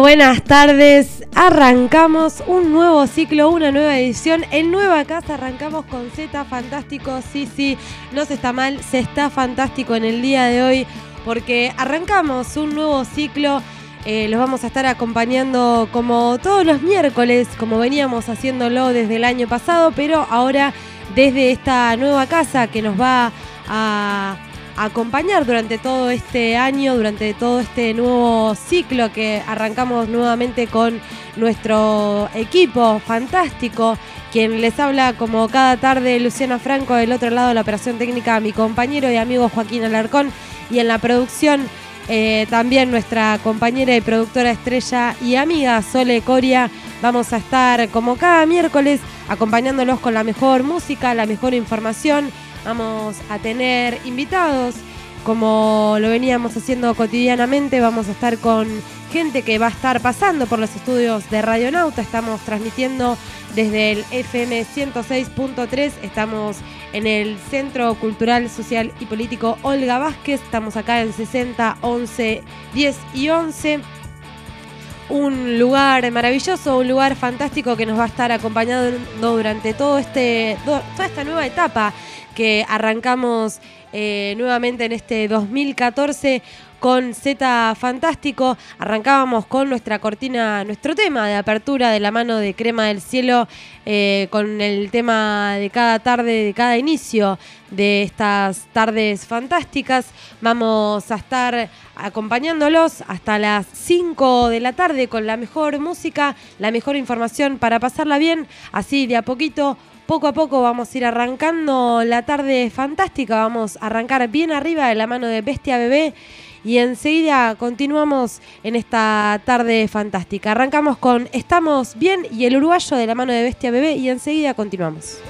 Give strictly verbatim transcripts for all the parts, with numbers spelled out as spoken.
Buenas tardes, arrancamos un nuevo ciclo, una nueva edición. En Nueva Casa arrancamos con Z Fantástico. Sí, sí, no se está mal, se está fantástico en el día de hoy porque arrancamos un nuevo ciclo. Eh, los vamos a estar acompañando como todos los miércoles, como veníamos haciéndolo desde el año pasado, pero ahora desde esta nueva casa que nos va a acompañar durante todo este año, durante todo este nuevo ciclo que arrancamos nuevamente con nuestro equipo fantástico. Quien les habla como cada tarde, Luciana Franco, del otro lado de la operación técnica, mi compañero y amigo Joaquín Alarcón, y en la producción eh, también nuestra compañera y productora estrella y amiga Sole Coria. Vamos a estar como cada miércoles acompañándolos con la mejor música, la mejor información. Vamos a tener invitados, como lo veníamos haciendo cotidianamente. Vamos a estar con gente que va a estar pasando por los estudios de Radionauta. Estamos transmitiendo desde el F M ciento seis punto tres. Estamos en el Centro Cultural, Social y Político Olga Vázquez. Estamos acá en sesenta, once, diez y once. Un lugar maravilloso, un lugar fantástico que nos va a estar acompañando durante todo este, toda esta nueva etapa que arrancamos eh, nuevamente en este dos mil catorce con Z Fantástico. Arrancábamos con nuestra cortina, nuestro tema de apertura de la mano de Crema del Cielo, eh, con el tema de cada tarde, de cada inicio de estas tardes fantásticas. Vamos a estar acompañándolos hasta las cinco de la tarde con la mejor música, la mejor información para pasarla bien, así de a poquito. Poco a poco vamos a ir arrancando la tarde fantástica, vamos a arrancar bien arriba de la mano de Bestia Bebé y enseguida continuamos en esta tarde fantástica. Arrancamos con Estamos Bien y el uruguayo de la mano de Bestia Bebé y enseguida continuamos.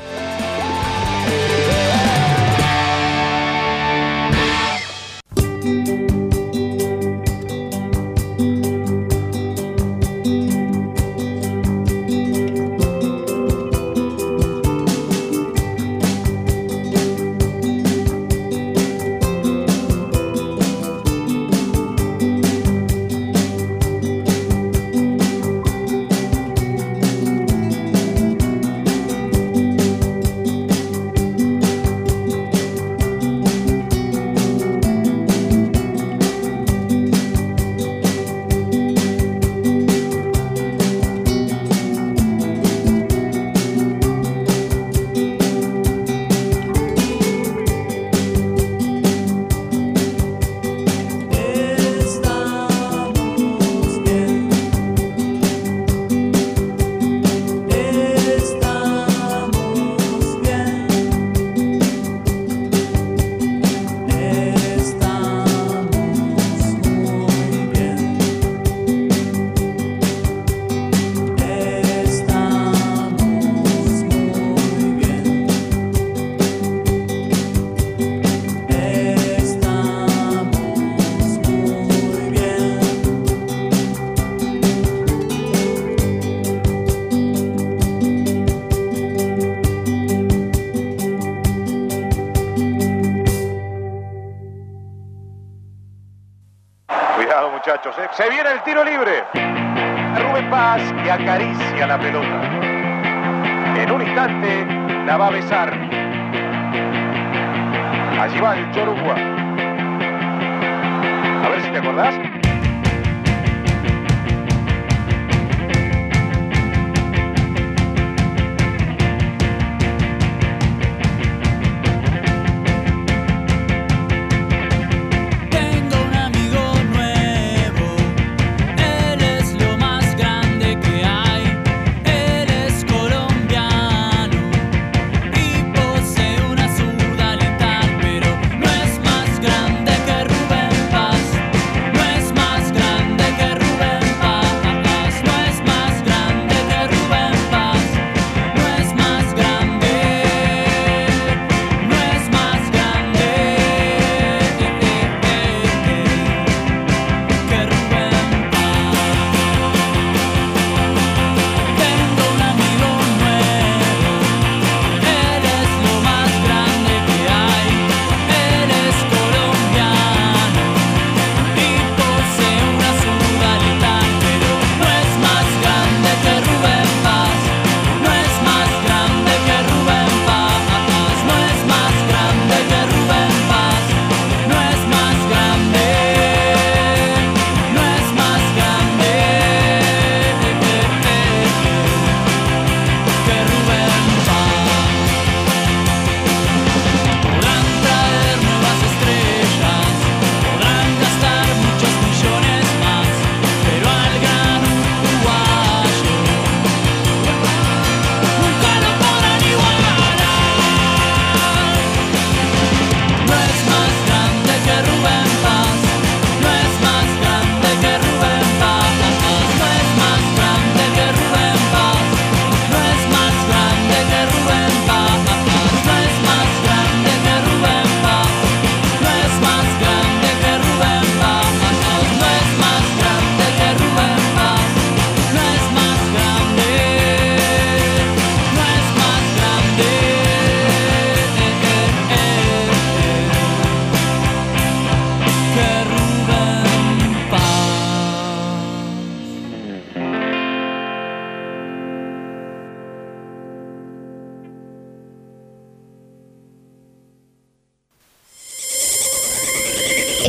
Muchachos, ¿eh? Se viene el tiro libre. Rubén Paz que acaricia la pelota. En un instante la va a besar. Allí va el Chorugua. A ver si te acordás. Pero no es más grande que Rubén Paz.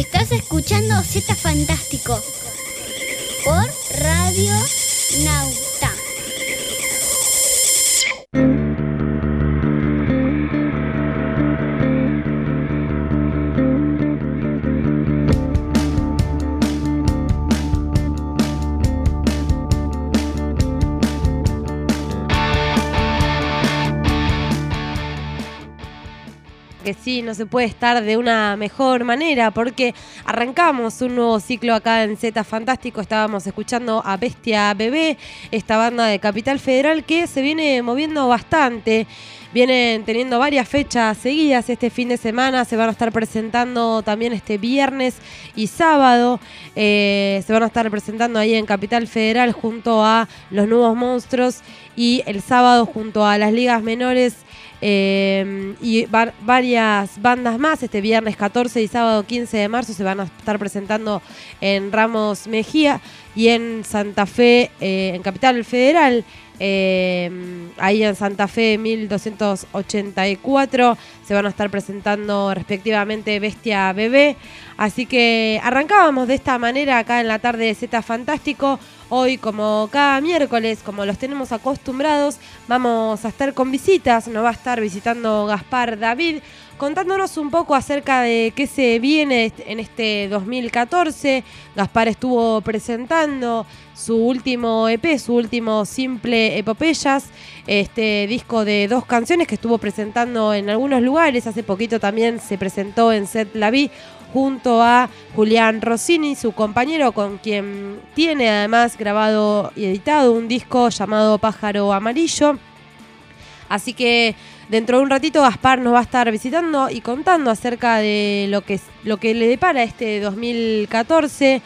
Estás escuchando Z Fantástico por Radio Nauta. Que sí, no se puede estar de una mejor manera porque arrancamos un nuevo ciclo acá en Z Fantástico. Estábamos escuchando a Bestia Bebé, esta banda de Capital Federal que se viene moviendo bastante. Vienen teniendo varias fechas seguidas este fin de semana, se van a estar presentando también este viernes y sábado, eh, se van a estar presentando ahí en Capital Federal junto a Los Nuevos Monstruos y el sábado junto a las ligas menores. Eh, y var, varias bandas más. Este viernes catorce y sábado quince de marzo se van a estar presentando en Ramos Mejía y en Santa Fe, eh, en Capital Federal, eh, ahí en Santa Fe mil doscientos ochenta y cuatro se van a estar presentando respectivamente Bestia Bebé. Así que arrancábamos de esta manera acá en la tarde de Z Fantástico. Hoy, como cada miércoles, como los tenemos acostumbrados, vamos a estar con visitas. Nos va a estar visitando Gaspar David, contándonos un poco acerca de qué se viene en este dos mil catorce. Gaspar estuvo presentando su último E P, su último Simple Epopeyas, este disco de dos canciones que estuvo presentando en algunos lugares. Hace poquito también se presentó en Set La Vie junto a Julián Rossini, su compañero, con quien tiene además grabado y editado un disco llamado Pájaro Amarillo. Así que dentro de un ratito Gaspar nos va a estar visitando y contando acerca de lo que, lo que le depara este dos mil catorce.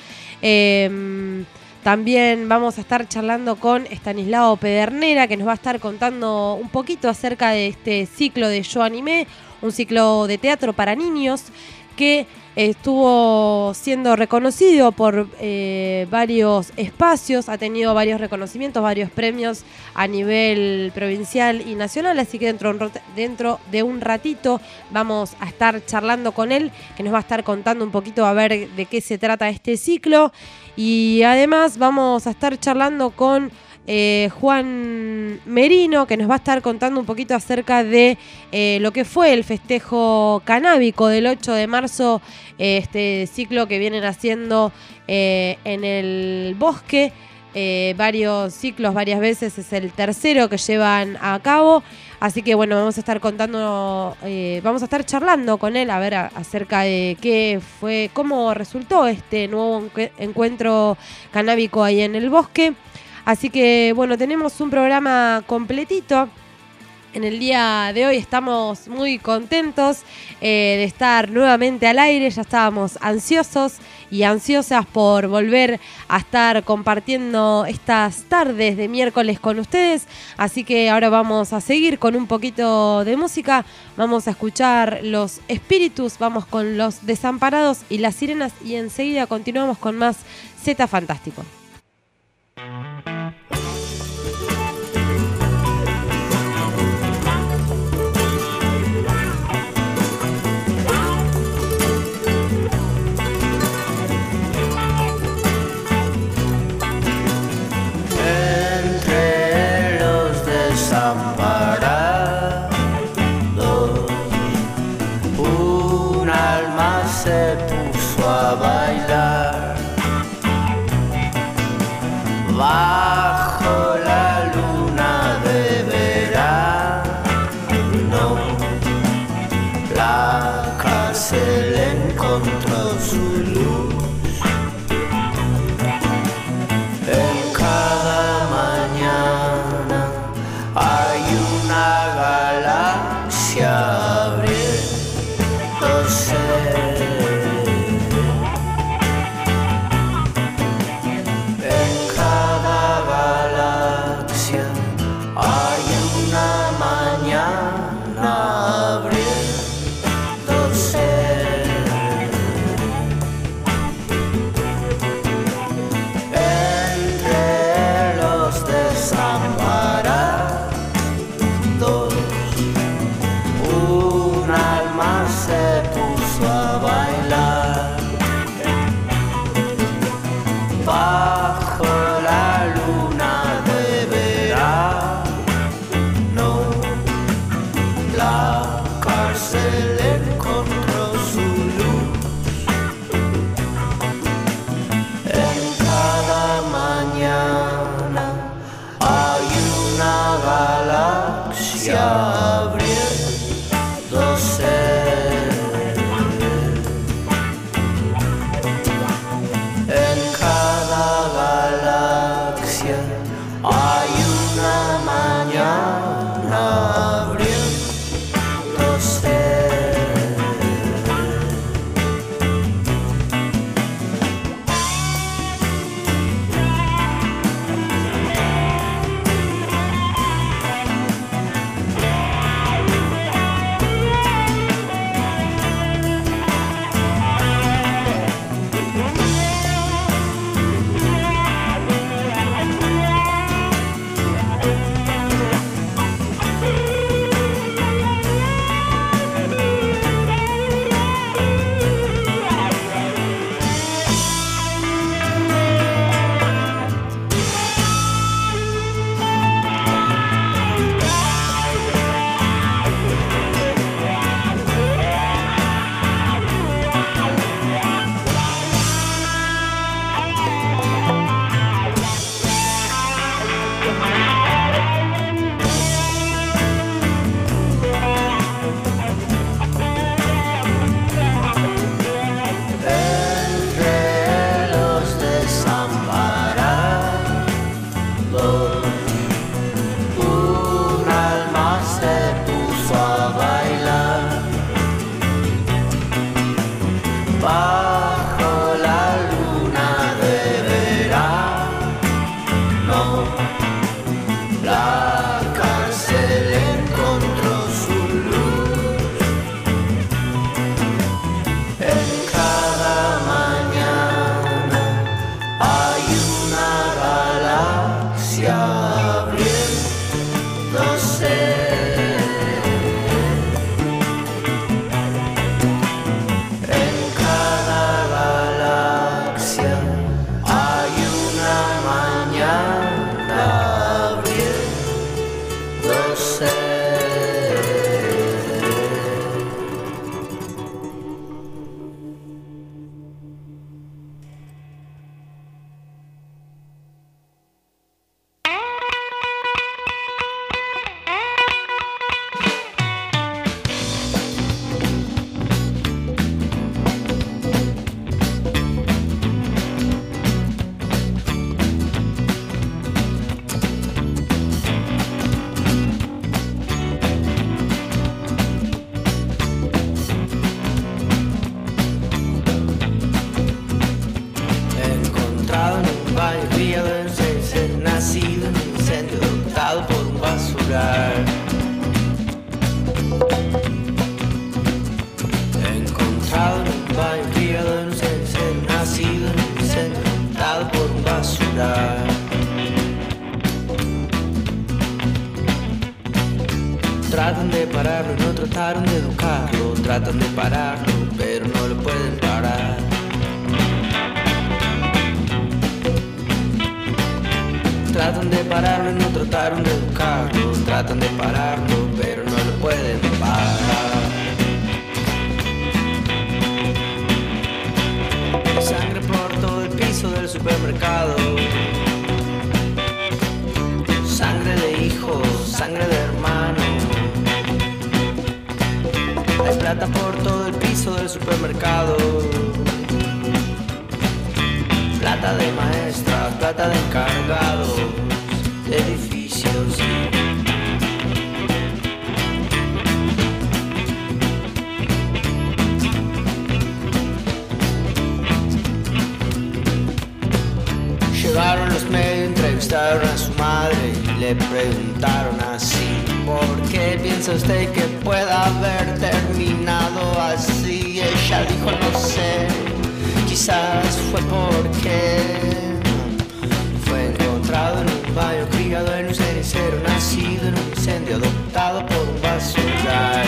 Eh, También vamos a estar charlando con Estanislao Pedernera, que nos va a estar contando un poquito acerca de este ciclo de Yo Animé, un ciclo de teatro para niños que estuvo siendo reconocido por eh, varios espacios, ha tenido varios reconocimientos, varios premios a nivel provincial y nacional, así que dentro, dentro de un ratito vamos a estar charlando con él, que nos va a estar contando un poquito a ver de qué se trata este ciclo, y además vamos a estar charlando con Eh, Juan Merino, que nos va a estar contando un poquito acerca de eh, lo que fue el festejo canábico del ocho de marzo, eh, este ciclo que vienen haciendo eh, en el bosque, eh, varios ciclos, varias veces, es el tercero que llevan a cabo, así que bueno, vamos a estar contando, eh, vamos a estar charlando con él a ver a, acerca de qué fue, cómo resultó este nuevo encu- encuentro canábico ahí en el bosque. Así que, bueno, tenemos un programa completito. En el día de hoy estamos muy contentos eh, de estar nuevamente al aire. Ya estábamos ansiosos y ansiosas por volver a estar compartiendo estas tardes de miércoles con ustedes. Así que ahora vamos a seguir con un poquito de música. Vamos a escuchar Los Espíritus, vamos con Los Desamparados y Las Sirenas. Y enseguida continuamos con más Z Fantástico. Se puso a bailar, va galaxia abriéndose. En cada galaxia hay una mañana abriéndose. Tratan de pararlo y no trataron de educarlo. Tratan de pararlo, pero no lo pueden parar. Tratan de pararlo y no trataron de educarlo. Tratan de pararlo, pero no lo pueden parar. Sangre por todo el piso del supermercado. Sangre de hijos, sangre de hermanos. Hay plata por todo el piso del supermercado. Plata de maestras, plata de encargados de edificios. Llegaron los medios, entrevistaron a su madre y le preguntaron así: ¿por qué piensa usted que pueda haber terminado así? Y ella dijo: no sé, quizás fue porque fue encontrado en un baño, criado en un cenicero, nacido en un incendio, adoptado por un basural.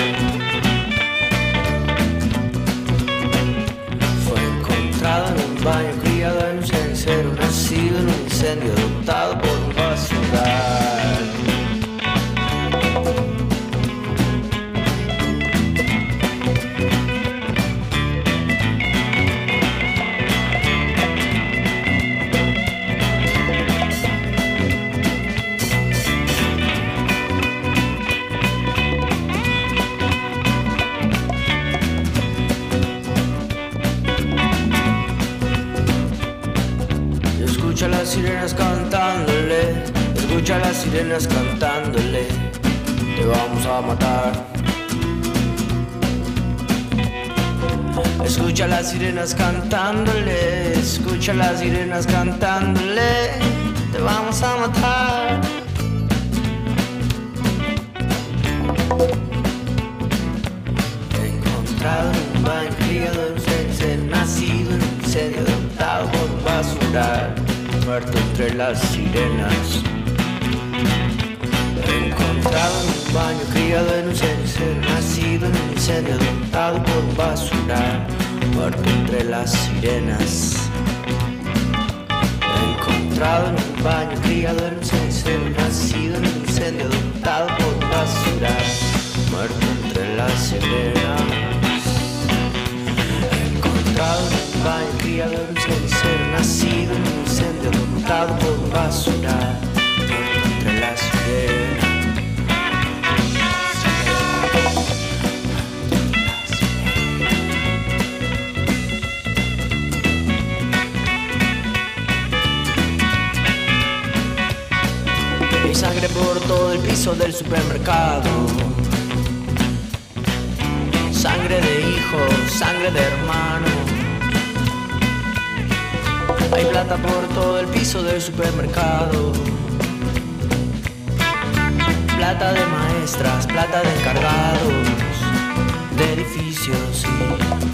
Fue encontrado en un baño, criado en un cenicero, nacido en un incendio, adoptado por un basural. las sirenas cantándole, te vamos a matar. Escucha las sirenas cantándole, escucha las sirenas cantándole, te vamos a matar. He encontrado en un baño criado en un sensei, nacido en un incendio, adoptado por un basural, muerto entre las sirenas. He encontrado en un baño criado en un sensei, nacido en un incendio, adoptado por un basural, muerto entre las sirenas. He encontrado en un baño criado en un sensei, nacido en un incendio, adoptado por un basural, muerto entre las sirenas. He encontrado en un baño criado en un sensei, nacido en un incendio, adoptado por un basural, muerto entre las sirenas. Hay sangre por todo el piso del supermercado, sangre de hijo, sangre de hermano. Hay plata por todo el piso del supermercado, plata de maestras, plata de encargados de edificios y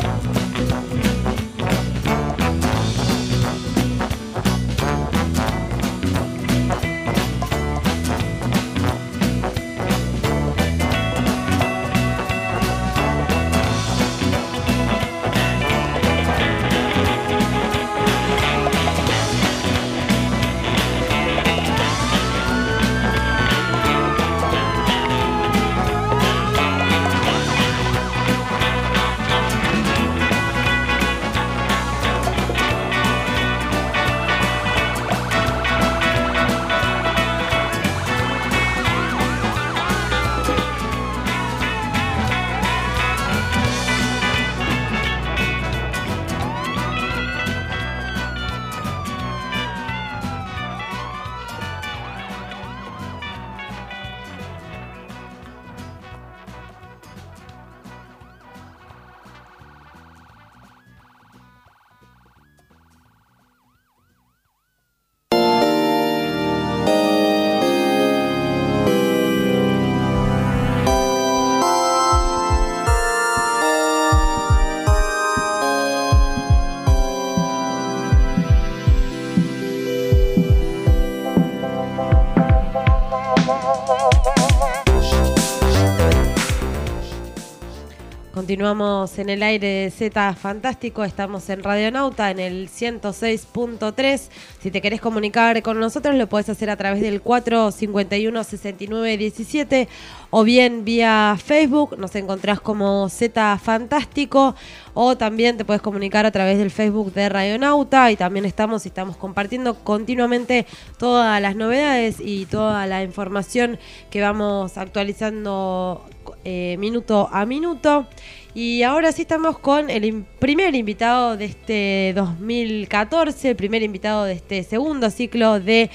Continuamos en el aire de Z Fantástico, estamos en Radionauta en el ciento seis punto tres. Si te querés comunicar con nosotros lo podés hacer a través del cuatro cincuenta y uno, sesenta y nueve diecisiete o bien vía Facebook, nos encontrás como Z Fantástico, o también te podés comunicar a través del Facebook de Radionauta, y también estamos, estamos compartiendo continuamente todas las novedades y toda la información que vamos actualizando eh, minuto a minuto. Y ahora sí estamos con el in- primer invitado de este dos mil catorce, el primer invitado de este segundo ciclo de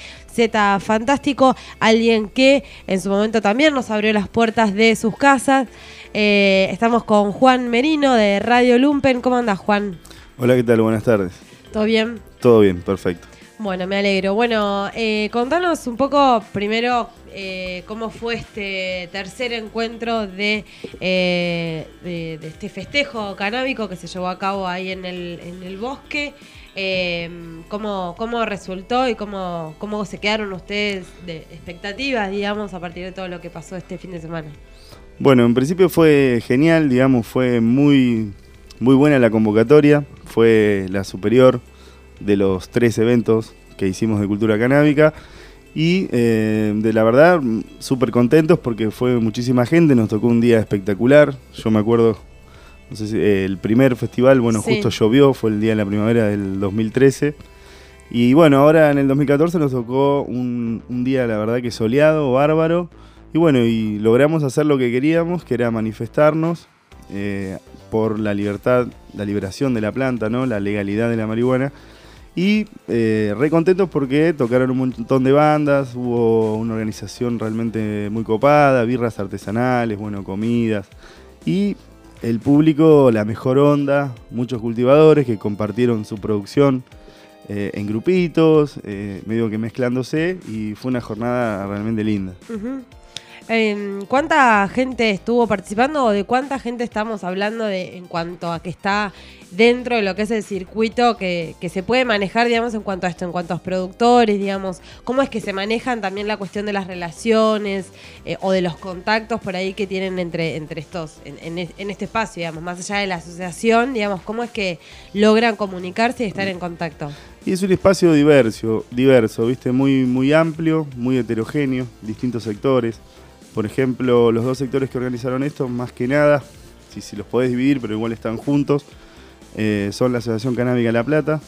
Z Fantástico, alguien que en su momento también nos abrió las puertas de sus casas. Eh, estamos con Juan Merino de Radio Lumpen. ¿Cómo andás, Juan? Hola, ¿qué tal? Buenas tardes. ¿Todo bien? Todo bien, perfecto. Bueno, me alegro. Bueno, eh, contanos un poco primero eh, cómo fue este tercer encuentro de, eh, de, de este festejo canábico que se llevó a cabo ahí en el, en el bosque. Eh, cómo, cómo resultó y cómo, cómo se quedaron ustedes de expectativas, digamos, a partir de todo lo que pasó este fin de semana. Bueno, en principio fue genial, digamos, fue muy, muy buena la convocatoria. Fue la superior de los tres eventos que hicimos de cultura canábica y eh, de la verdad súper contentos porque fue muchísima gente, nos tocó un día espectacular. Yo me acuerdo, no sé si eh, el primer festival, bueno, sí, justo llovió, fue el día de la primavera del dos mil trece y bueno, ahora en el dos mil catorce nos tocó un, un día la verdad que soleado, bárbaro, y bueno, y logramos hacer lo que queríamos, que era manifestarnos eh, por la libertad, la liberación de la planta, ¿no? La legalidad de la marihuana. Y eh, re contentos porque tocaron un montón de bandas, hubo una organización realmente muy copada, birras artesanales, bueno, comidas. Y el público, la mejor onda, muchos cultivadores que compartieron su producción eh, en grupitos, eh, medio que mezclándose, y fue una jornada realmente linda. Uh-huh. Eh, ¿Cuánta gente estuvo participando o de cuánta gente estamos hablando de, en cuanto a que está dentro de lo que es el circuito que, que se puede manejar, digamos, en cuanto a esto, en cuanto a los productores, digamos, cómo es que se manejan también la cuestión de las relaciones eh, o de los contactos por ahí que tienen entre, entre estos, en, en, en este espacio, digamos, más allá de la asociación, digamos, cómo es que logran comunicarse y estar en contacto? Y es un espacio diverso, diverso, ¿viste? Muy, muy amplio, muy heterogéneo, distintos sectores. Por ejemplo, los dos sectores que organizaron esto, más que nada, si, si los podés dividir, pero igual están juntos, eh, son la Asociación Canábica La Plata,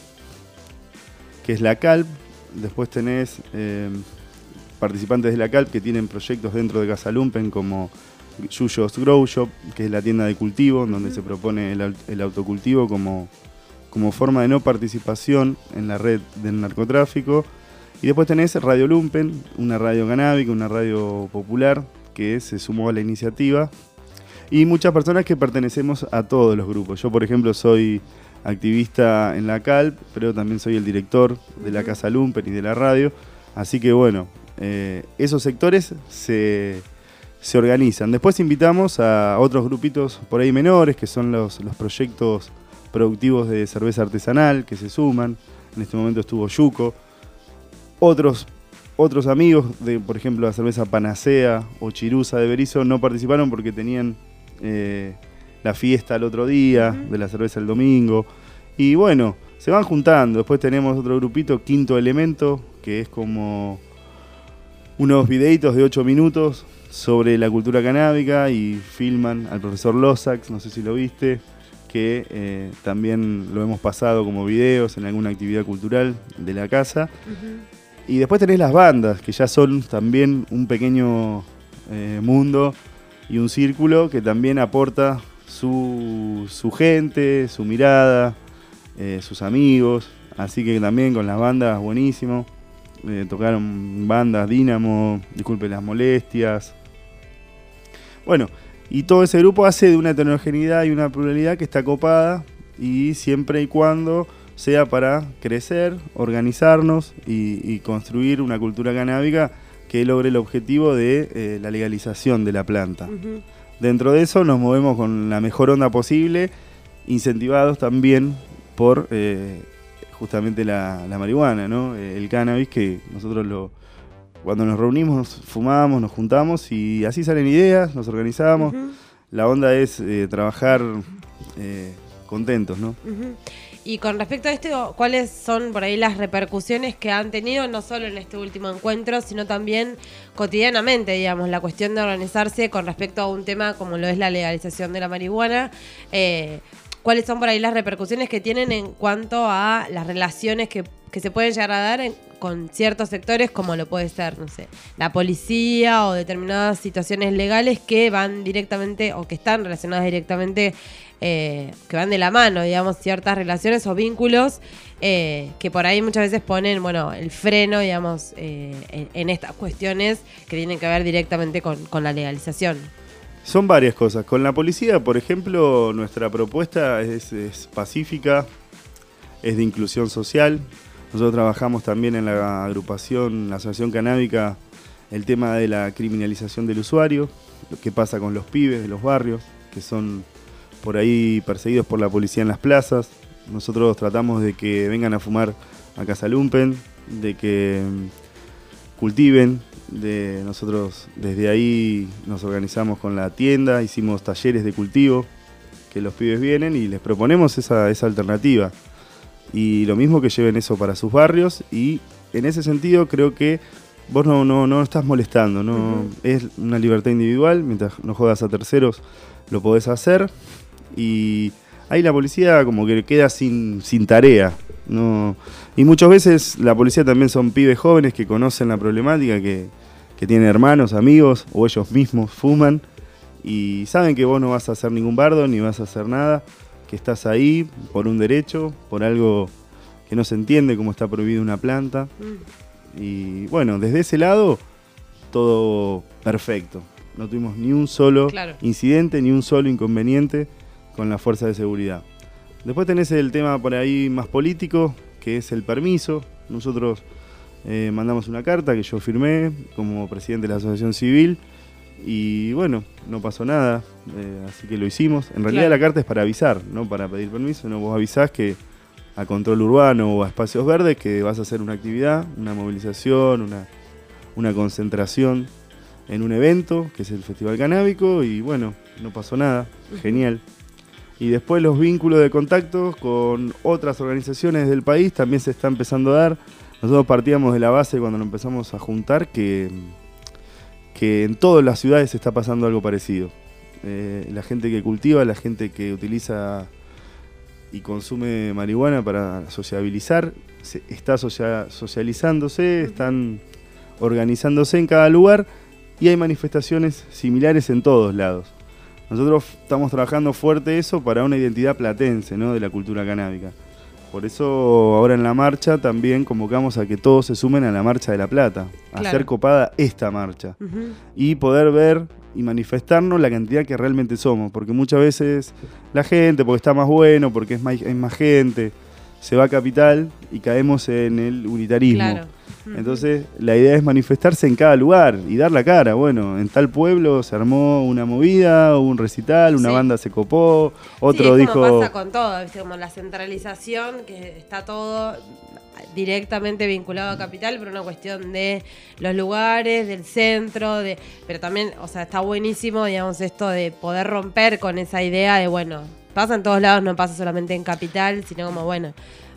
que es la C A L P. Después tenés eh, participantes de la C A L P que tienen proyectos dentro de Casa Lumpen, como Yuyos Grow Shop, que es la tienda de cultivo, donde uh-huh. se propone el, el autocultivo como, como forma de no participación en la red del narcotráfico. Y después tenés Radio Lumpen, una radio canábica, una radio popular, que se sumó a la iniciativa. Y muchas personas que pertenecemos a todos los grupos. Yo, por ejemplo, soy activista en la C A L P, pero también soy el director de la Casa Lumpen y de la radio. Así que bueno, eh, esos sectores se, se organizan. Después invitamos a otros grupitos por ahí menores, que son los, los proyectos productivos de cerveza artesanal, que se suman. En este momento estuvo Yuco. Otros, otros amigos, de, por ejemplo, la cerveza Panacea o Chirusa de Berizo, no participaron porque tenían eh, la fiesta el otro día, uh-huh. de la cerveza el domingo. Y bueno, se van juntando. Después tenemos otro grupito, Quinto Elemento, que es como unos videitos de ocho minutos sobre la cultura canábica y filman al profesor Losax, no sé si lo viste, que eh, también lo hemos pasado como videos en alguna actividad cultural de la casa. Uh-huh. Y después tenés las bandas, que ya son también un pequeño eh, mundo y un círculo que también aporta su, su gente, su mirada, eh, sus amigos. Así que también con las bandas, buenísimo. Eh, tocaron bandas, Dínamo, Disculpe las Molestias. Bueno, y todo ese grupo hace de una heterogeneidad y una pluralidad que está copada, y siempre y cuando sea para crecer, organizarnos y, y construir una cultura canábica que logre el objetivo de eh, la legalización de la planta. Uh-huh. Dentro de eso nos movemos con la mejor onda posible, incentivados también por eh, justamente la, la marihuana, ¿no? El cannabis, que nosotros lo, cuando nos reunimos nos fumamos, nos juntamos y así salen ideas, nos organizamos. Uh-huh. La onda es eh, trabajar eh, contentos, ¿no? Uh-huh. Y con respecto a esto, ¿cuáles son por ahí las repercusiones que han tenido, no solo en este último encuentro, sino también cotidianamente, digamos, la cuestión de organizarse con respecto a un tema como lo es la legalización de la marihuana? Eh, ¿Cuáles son por ahí las repercusiones que tienen en cuanto a las relaciones que, que se pueden llegar a dar en, con ciertos sectores, como lo puede ser, no sé, la policía o determinadas situaciones legales que van directamente o que están relacionadas directamente, eh, que van de la mano, digamos, ciertas relaciones o vínculos eh, que por ahí muchas veces ponen, bueno, el freno, digamos, eh, en, en estas cuestiones que tienen que ver directamente con, con la legalización? Son varias cosas. Con la policía, por ejemplo, nuestra propuesta es, es pacífica, es de inclusión social. Nosotros trabajamos también en la agrupación, la Asociación Canábica, el tema de la criminalización del usuario, lo que pasa con los pibes de los barrios, que son por ahí perseguidos por la policía en las plazas. Nosotros tratamos de que vengan a fumar a Casa Lumpen, de que cultiven. De nosotros desde ahí nos organizamos con la tienda, hicimos talleres de cultivo, que los pibes vienen y les proponemos esa, esa alternativa. Y lo mismo, que lleven eso para sus barrios, y en ese sentido creo que vos no, no, no estás molestando, no, uh-huh. Es una libertad individual, mientras no jodas a terceros lo podés hacer, y ahí la policía como que queda sin, sin tarea. No, y muchas veces la policía también son pibes jóvenes que conocen la problemática, que, que tienen hermanos, amigos, o ellos mismos fuman, y saben que vos no vas a hacer ningún bardo, ni vas a hacer nada, que estás ahí por un derecho, por algo que no se entiende cómo está prohibida una planta. Mm. Y bueno, desde ese lado, todo perfecto. No tuvimos ni un solo claro. incidente, ni un solo inconveniente con la fuerza de seguridad. Después tenés el tema por ahí más político, que es el permiso. Nosotros eh, mandamos una carta que yo firmé como presidente de la Asociación Civil y bueno, no pasó nada, eh, así que lo hicimos. En realidad claro. la carta es para avisar, no para pedir permiso. No, vos avisás que a control urbano o a espacios verdes que vas a hacer una actividad, una movilización, una, una concentración en un evento, que es el Festival Canábico, y bueno, no pasó nada, genial. Y después los vínculos de contacto con otras organizaciones del país también se está empezando a dar. Nosotros partíamos de la base cuando nos empezamos a juntar que, que en todas las ciudades está pasando algo parecido. Eh, la gente que cultiva, la gente que utiliza y consume marihuana para sociabilizar, se, está socia, socializándose, están organizándose en cada lugar y hay manifestaciones similares en todos lados. Nosotros estamos trabajando fuerte eso para una identidad platense, ¿no?, de la cultura canábica. Por eso ahora en la marcha también convocamos a que todos se sumen a la Marcha de la Plata, a claro. hacer copada esta marcha uh-huh. y poder ver y manifestarnos la cantidad que realmente somos, porque muchas veces la gente, porque está más bueno, porque es más, es más gente, se va a Capital y caemos en el unitarismo. Claro. Uh-huh. Entonces la idea es manifestarse en cada lugar y dar la cara. Bueno, en tal pueblo se armó una movida, un recital, una sí. banda se copó, otro sí, es dijo... como pasa con todo, ¿viste? Como la centralización, que está todo directamente vinculado a Capital, por una cuestión de los lugares, del centro, de pero también, o sea, está buenísimo, digamos, esto de poder romper con esa idea de, bueno, pasa en todos lados, no pasa solamente en Capital, sino como, bueno,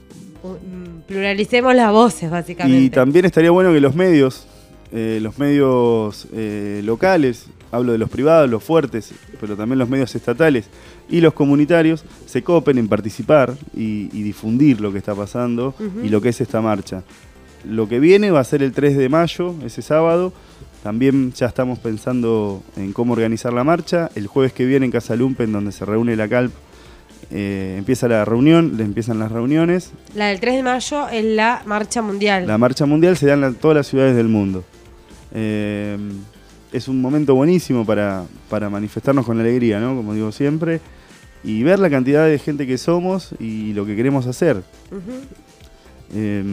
pluralicemos las voces, básicamente. Y también estaría bueno que los medios, eh, los medios eh, locales, hablo de los privados, los fuertes, pero también los medios estatales y los comunitarios, se copen en participar y, y difundir lo que está pasando uh-huh. y lo que es esta marcha. Lo que viene va a ser el tres de mayo, ese sábado. También ya estamos pensando en cómo organizar la marcha. El jueves que viene en Casa Lumpen, donde se reúne la CALP, eh, empieza la reunión, le empiezan las reuniones. La del tres de mayo es la marcha mundial. La marcha mundial se da en la, todas las ciudades del mundo. Eh, es un momento buenísimo para, para manifestarnos con alegría, ¿no? Como digo siempre, y ver la cantidad de gente que somos y lo que queremos hacer. Uh-huh. Eh,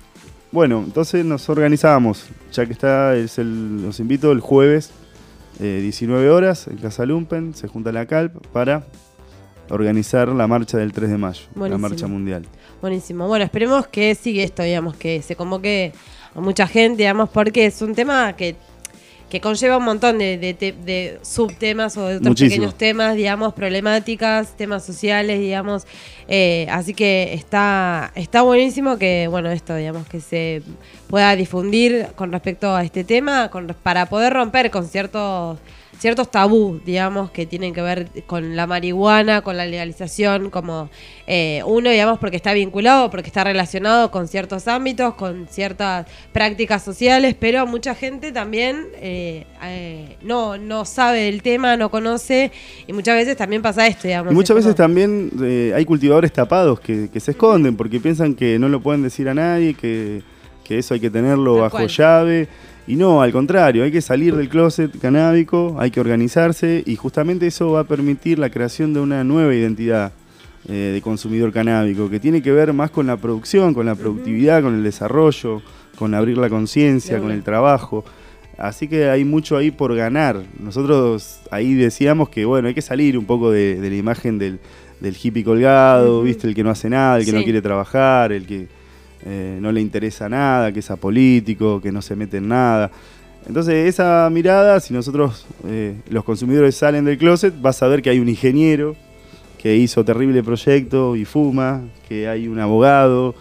bueno, entonces nos organizamos, ya que está, es el, los invito el jueves, eh, diecinueve horas, en Casa Lumpen, se junta la CALP para organizar la marcha del tres de mayo, buenísimo. La marcha mundial. Buenísimo. Bueno, esperemos que siga esto, digamos, que se convoque a mucha gente, digamos, porque es un tema que que conlleva un montón de, de, de, de subtemas o de otros Muchísimo. pequeños temas, digamos, problemáticas, temas sociales, digamos. Eh, así que está, está buenísimo que, bueno, esto, digamos, que se pueda difundir con respecto a este tema, con, para poder romper con ciertos... ciertos tabús, digamos, que tienen que ver con la marihuana, con la legalización, como eh, uno, digamos, porque está vinculado, porque está relacionado con ciertos ámbitos, con ciertas prácticas sociales, pero mucha gente también eh, eh, no, no sabe del tema, no conoce, y muchas veces también pasa esto, digamos. Y muchas veces como... también eh, hay cultivadores tapados que, que se esconden porque piensan que no lo pueden decir a nadie, que, que eso hay que tenerlo Tal bajo cual. llave. Y no, al contrario, hay que salir del closet canábico, hay que organizarse y justamente eso va a permitir la creación de una nueva identidad eh, de consumidor canábico que tiene que ver más con la producción, con la productividad, con el desarrollo, con abrir la conciencia, con el trabajo. Así que hay mucho ahí por ganar. Nosotros ahí decíamos que bueno, hay que salir un poco de, de la imagen del, del hippie colgado, uh-huh. ¿viste? El que no hace nada, el que sí. no quiere trabajar, el que... Eh, no le interesa nada, que es apolítico, que no se mete en nada. Entonces esa mirada, si nosotros eh, los consumidores salen del closet, vas a ver que hay un ingeniero que hizo terrible proyecto y fuma, que hay un abogado,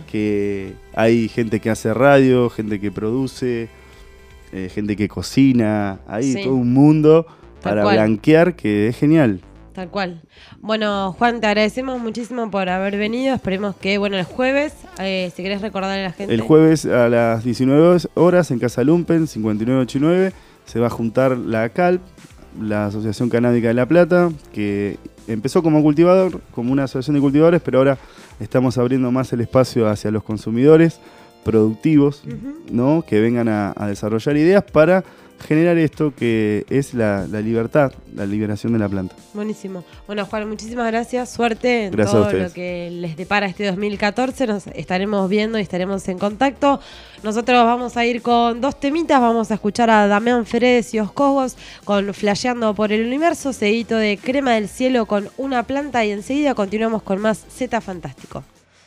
que hay gente que hace radio, gente que produce, eh, gente que cocina, hay sí. todo un mundo Tal para cual. blanquear que es genial. Tal cual. Bueno, Juan, te agradecemos muchísimo por haber venido. Esperemos que, bueno, el jueves, eh, si querés recordarle a la gente. El jueves a las diecinueve horas en Casa Lumpen, cincuenta y nueve ochenta y nueve, se va a juntar la CALP, la Asociación Canábica de La Plata, que empezó como cultivador, como una asociación de cultivadores, pero ahora estamos abriendo más el espacio hacia los consumidores productivos, uh-huh. ¿no? Que vengan a, a desarrollar ideas para generar esto que es la, la libertad, la liberación de la planta. Buenísimo. Bueno, Juan, muchísimas gracias. Suerte en gracias todo lo que les depara este dos mil catorce. Nos estaremos viendo y estaremos en contacto. Nosotros vamos a ir con dos temitas. Vamos a escuchar a Damián Fredes y Oscogos con Flasheando por el Universo, seguidito de Crema del Cielo con Una Planta, y enseguida continuamos con más Z Fantástico.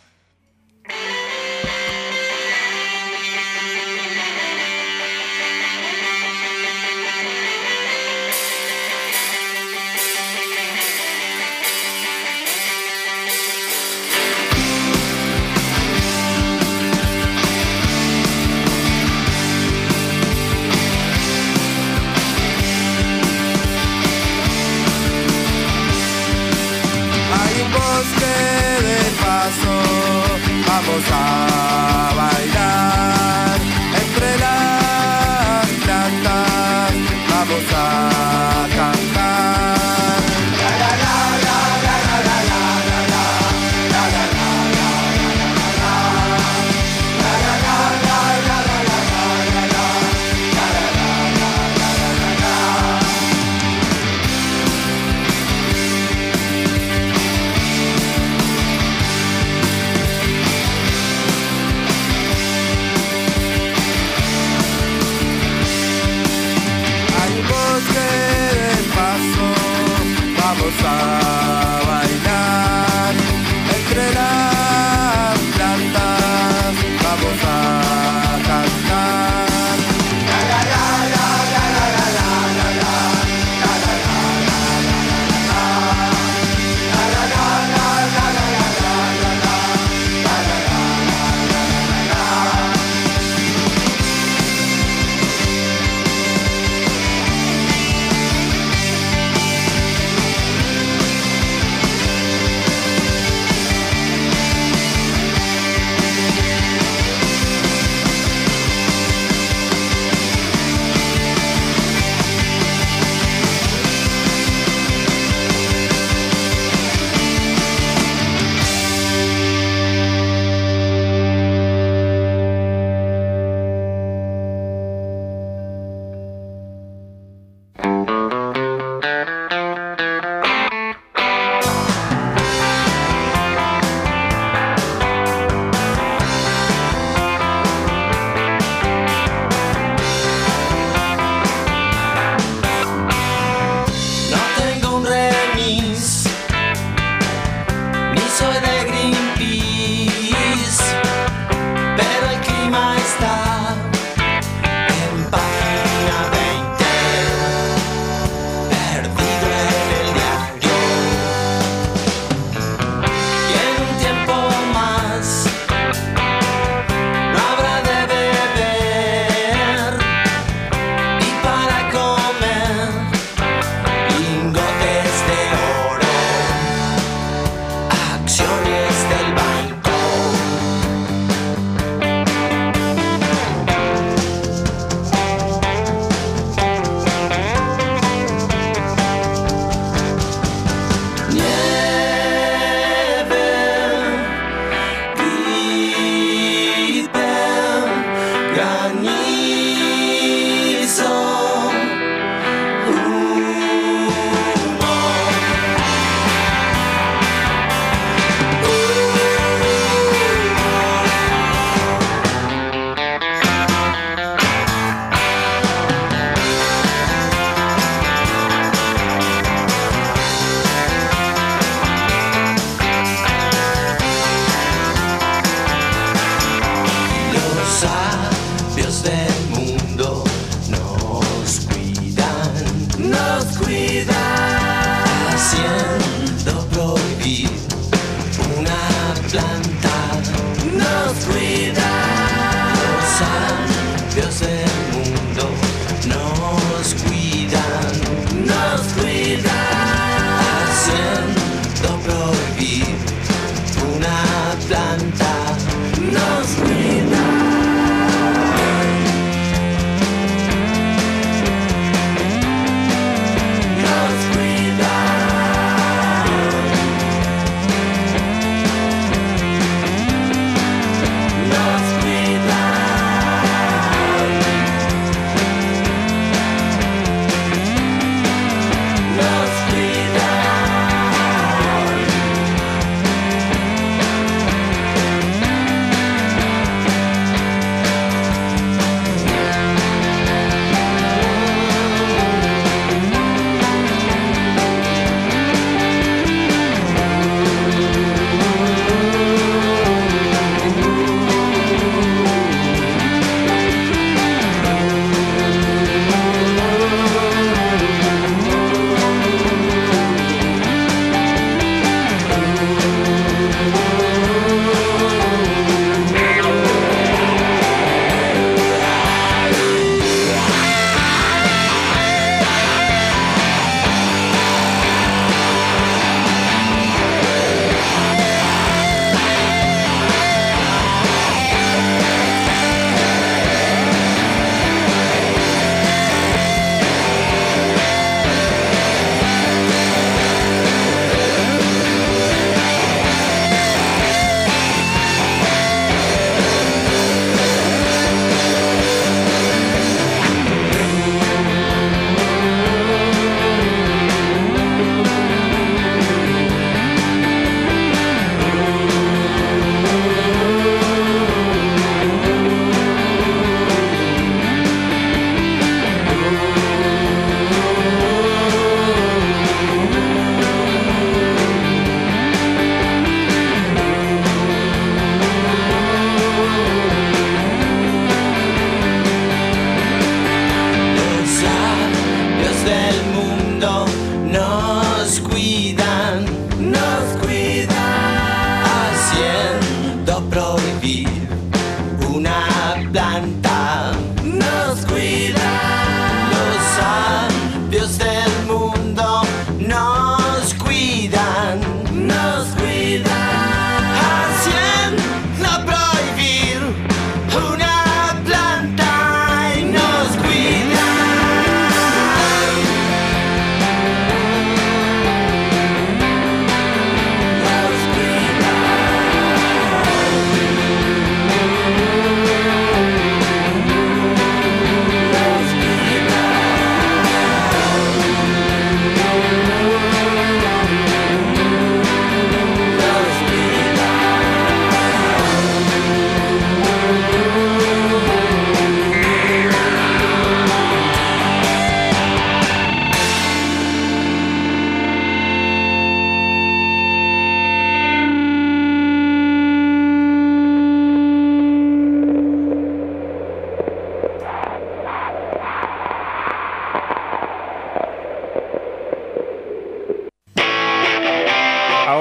Vamos a bailar entre las plantas, vamos a cantar. La la la la la la la la la la la la vamos a bailar entre las plantas, vamos a cantar. La la la la la la la la la la la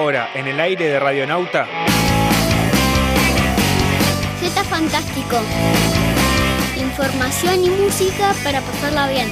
ahora en el aire de Radionauta. Zeta Fantástico. Información y música para pasarla bien.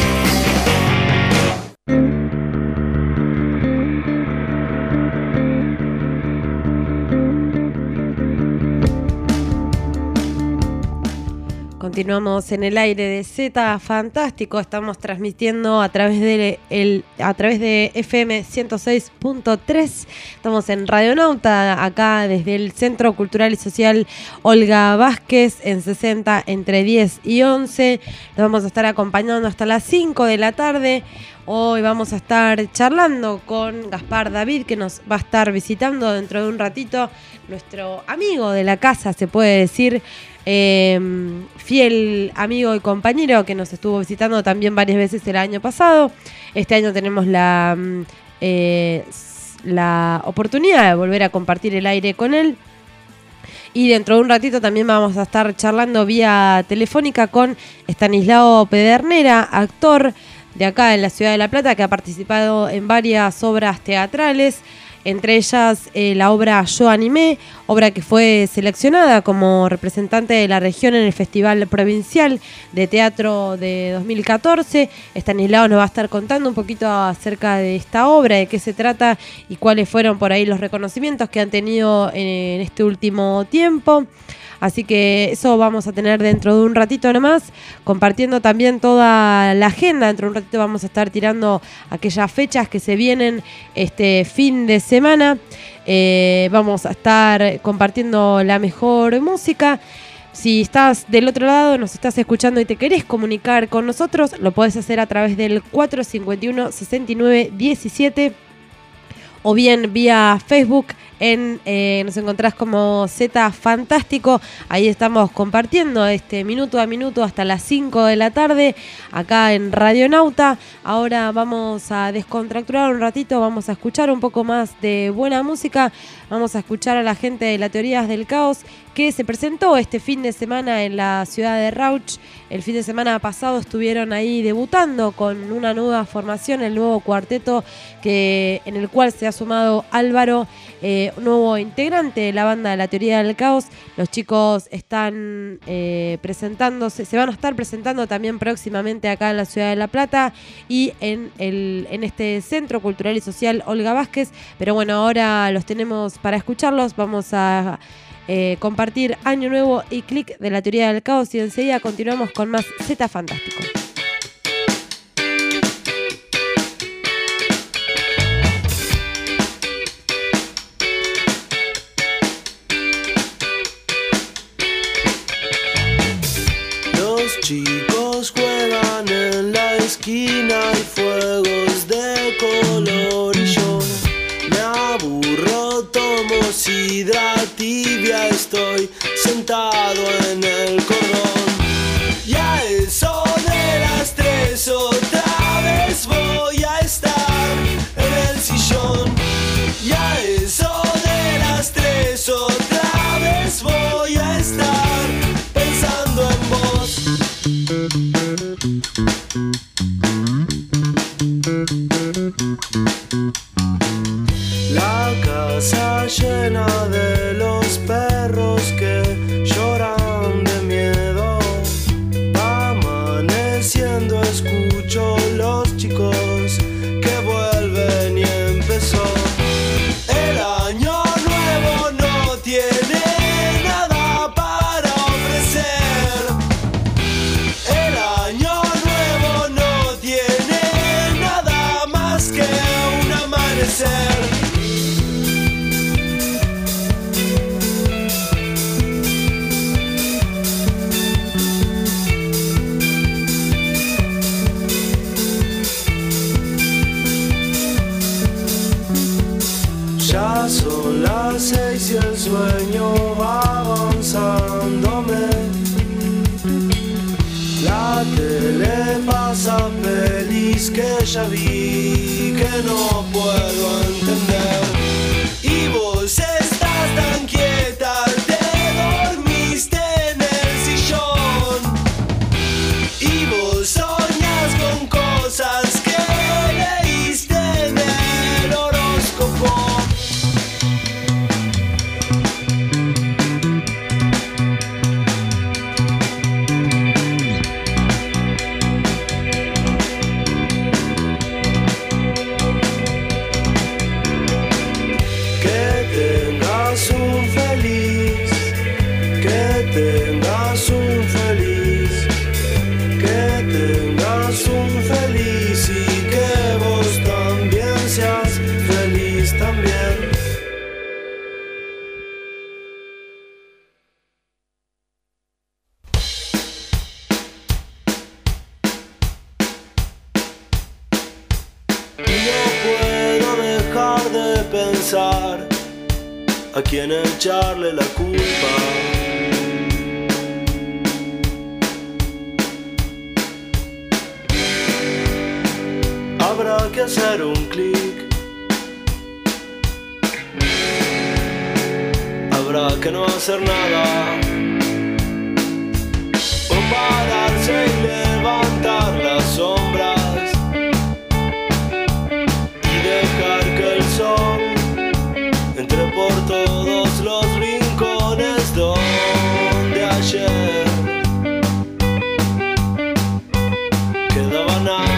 Continuamos en el aire de Zeta Fantástico. Estamos transmitiendo a través de el, a través de F M ciento seis punto tres. Estamos en Radionauta, acá desde el Centro Cultural y Social Olga Vázquez, en sesenta entre diez y once. Nos vamos a estar acompañando hasta las cinco de la tarde. Hoy vamos a estar charlando con Gaspar David, que nos va a estar visitando dentro de un ratito. Nuestro amigo de la casa, se puede decir. Eh, fiel amigo y compañero que nos estuvo visitando también varias veces el año pasado. Este año tenemos la, eh, la oportunidad de volver a compartir el aire con él. Y dentro de un ratito también vamos a estar charlando vía telefónica con Estanislao Pedernera, actor de acá en la ciudad de La Plata, que ha participado en varias obras teatrales. Entre ellas eh, la obra Yo Animé, obra que fue seleccionada como representante de la región en el Festival Provincial de Teatro de dos mil catorce. Estanislao nos va a estar contando un poquito acerca de esta obra, de qué se trata y cuáles fueron por ahí los reconocimientos que han tenido en, en este último tiempo. Así que eso vamos a tener dentro de un ratito nomás, compartiendo también toda la agenda. Dentro de un ratito vamos a estar tirando aquellas fechas que se vienen este fin de semana. Eh, vamos a estar compartiendo la mejor música. Si estás del otro lado, nos estás escuchando y te querés comunicar con nosotros, lo podés hacer a través del cuatro cincuenta y uno, sesenta y nueve diecisiete o bien vía Facebook. En, eh, nos encontrás como Zeta Fantástico. Ahí estamos compartiendo este minuto a minuto hasta las cinco de la tarde acá en Radionauta. Ahora vamos a descontracturar un ratito, vamos a escuchar un poco más de buena música. Vamos a escuchar a la gente de la Teorías del Caos, que se presentó este fin de semana en la ciudad de Rauch. El fin de semana pasado estuvieron ahí debutando con una nueva formación, el nuevo cuarteto que, en el cual se ha sumado Álvaro, eh, nuevo integrante de la banda de la Teoría del Caos. Los chicos están eh, presentándose, se van a estar presentando también próximamente acá en la ciudad de La Plata y en, el, en este Centro Cultural y Social Olga Vázquez. Pero bueno, ahora los tenemos para escucharlos. Vamos a eh, compartir Año Nuevo y Click de la Teoría del Caos y enseguida continuamos con más Zeta Fantástico. Chicos juegan en la esquina, hay fuegos de color y yo me aburro, tomo sidra tibia, estoy sentado en el cordón. Y a eso de las tres otra vez voy a estar en el sillón. Y a eso de las tres otra vez voy a estar pensando en vos. La casa llena de los perros que lloran de miedo. Va amaneciendo, escucho los chicos que vuelven y empezó. El año nuevo no tiene nada para ofrecer. El año nuevo no tiene nada más que un amanecer. Ya son las seis y el sueño va avanzándome. La tele pasa pelis que ya vi, que no puedo entender. Y vos estás tan quieta, te dormiste en el sillón. Y vos soñas con cosas que leíste en el horóscopo. pensar a quién echarle la culpa. Habrá que hacer un clic. Habrá que no hacer nada. O pararse y levantar las sombras y dejar que el sol entre por todos los rincones donde ayer quedaba nada.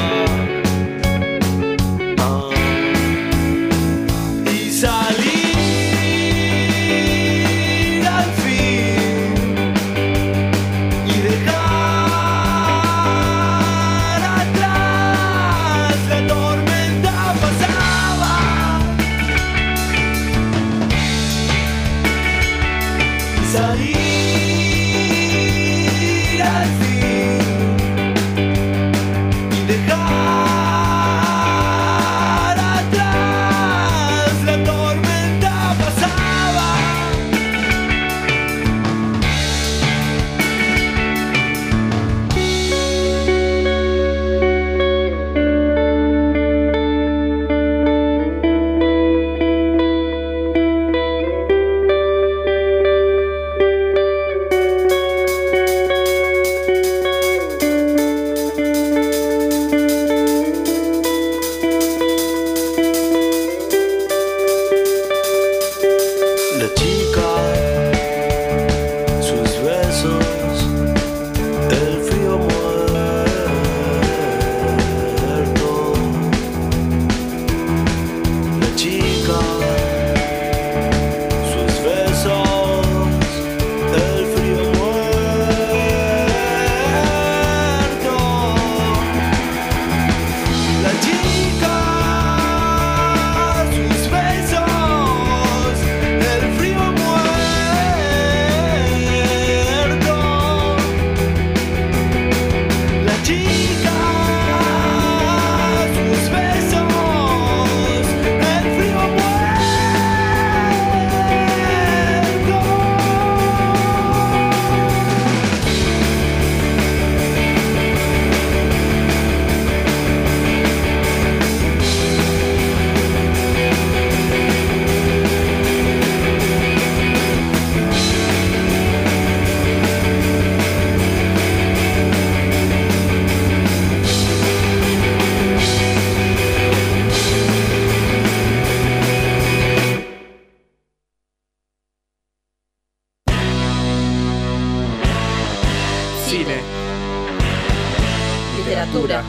literatura,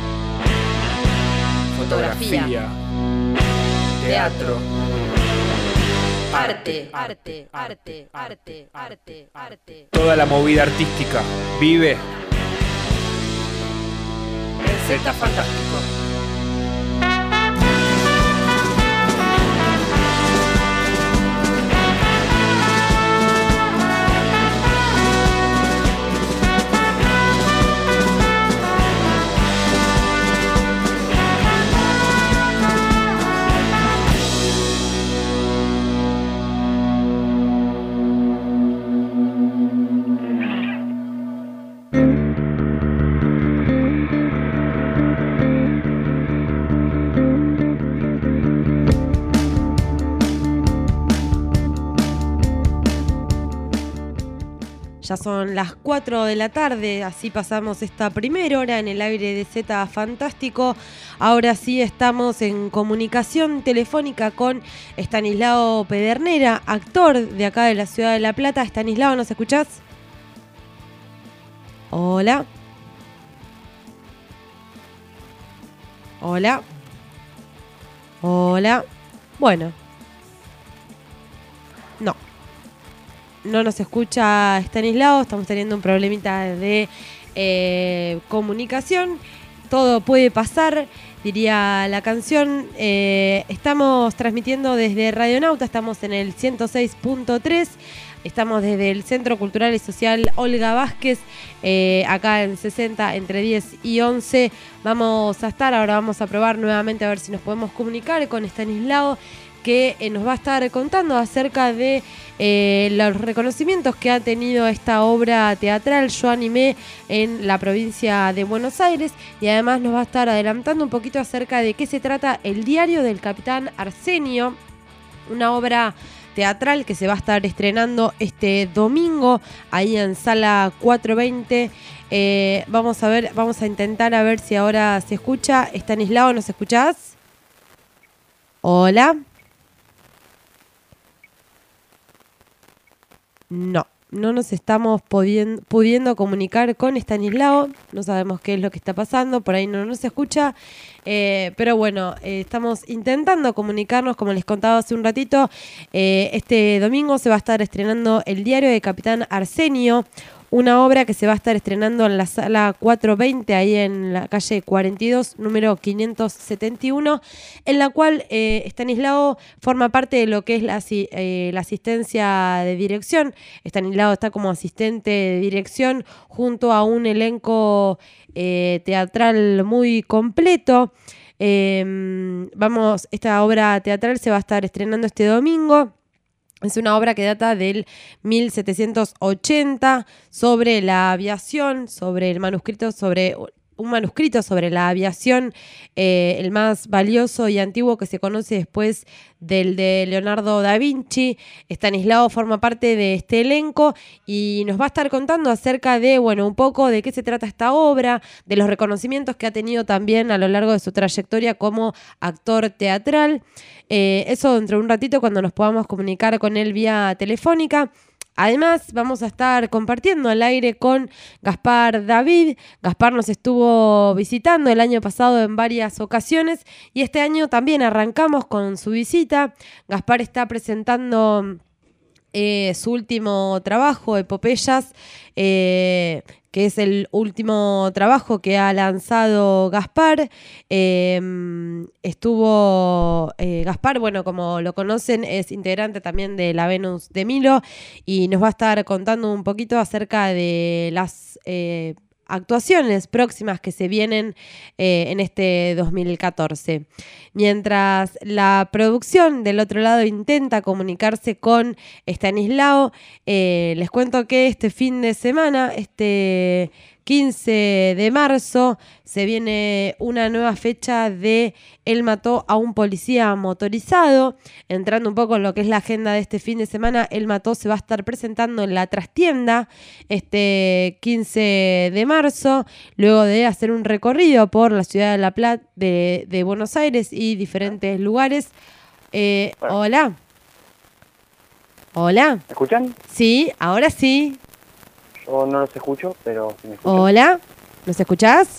fotografía, teatro, arte, arte, arte, arte, arte, arte. Toda la movida artística vive en Z Fantástico. Ya son las cuatro de la tarde, así pasamos esta primera hora en el aire de Z Fantástico. Ahora sí estamos en comunicación telefónica con Estanislao Pedernera, actor de acá de la ciudad de La Plata. Estanislao, ¿nos escuchás? Hola. Hola. Hola. Bueno. No. No nos escucha Estanislao, estamos teniendo un problemita de eh, comunicación. Todo puede pasar, diría la canción. Eh, estamos transmitiendo desde Radionauta, estamos en el ciento seis punto tres. Estamos desde el Centro Cultural y Social Olga Vázquez, eh, acá en sesenta, entre diez y once. Vamos a estar, ahora vamos a probar nuevamente a ver si nos podemos comunicar con Estanislao, que eh, nos va a estar contando acerca de eh, los reconocimientos que ha tenido esta obra teatral Yo Animé en la provincia de Buenos Aires, y además nos va a estar adelantando un poquito acerca de qué se trata El diario del capitán Arsenio, una obra teatral que se va a estar estrenando este domingo ahí en Sala cuatrocientos veinte. Eh, vamos a ver, vamos a intentar a ver si ahora se escucha. Estanislao, ¿nos escuchás? Hola. No, no nos estamos pudiendo, pudiendo comunicar con Estanislao. No sabemos qué es lo que está pasando, por ahí no nos escucha. Eh, pero bueno, eh, estamos intentando comunicarnos, como les contaba hace un ratito. Eh, este domingo se va a estar estrenando El diario de capitán Arsenio, una obra que se va a estar estrenando en la Sala cuatrocientos veinte, ahí en la calle cuarenta y dos, número quinientos setenta y uno, en la cual eh, Estanislao forma parte de lo que es la, eh, la asistencia de dirección. Estanislao está como asistente de dirección junto a un elenco eh, teatral muy completo. Eh, vamos, esta obra teatral se va a estar estrenando este domingo. Es una obra que data del mil setecientos ochenta sobre la aviación, sobre el manuscrito, sobre un manuscrito sobre la aviación, eh, el más valioso y antiguo que se conoce después del de Leonardo da Vinci. Estanislao forma parte de este elenco y nos va a estar contando acerca de, bueno, un poco de qué se trata esta obra, de los reconocimientos que ha tenido también a lo largo de su trayectoria como actor teatral. Eh, eso dentro de un ratito cuando nos podamos comunicar con él vía telefónica. Además, vamos a estar compartiendo al aire con Gaspar David. Gaspar nos estuvo visitando el año pasado en varias ocasiones y este año también arrancamos con su visita. Gaspar está presentando eh, su último trabajo, Epopeyas, eh, que es el último trabajo que ha lanzado Gaspar. Eh, estuvo eh, Gaspar, bueno, como lo conocen, es integrante también de la Venus de Milo y nos va a estar contando un poquito acerca de las eh, actuaciones próximas que se vienen eh, en este dos mil catorce. Mientras la producción del otro lado intenta comunicarse con Estanislao, eh, les cuento que este fin de semana, este quince de marzo, se viene una nueva fecha de Él mató a un policía motorizado. Entrando un poco en lo que es la agenda de este fin de semana, Él mató se va a estar presentando en la trastienda este quince de marzo, luego de hacer un recorrido por la ciudad de La Plata, de, de Buenos Aires y diferentes lugares. Eh, Bueno. Hola. Hola. ¿Me escuchan? Sí, ahora sí. Yo no los escucho, pero si me escuchan. Hola. ¿Nos escuchás?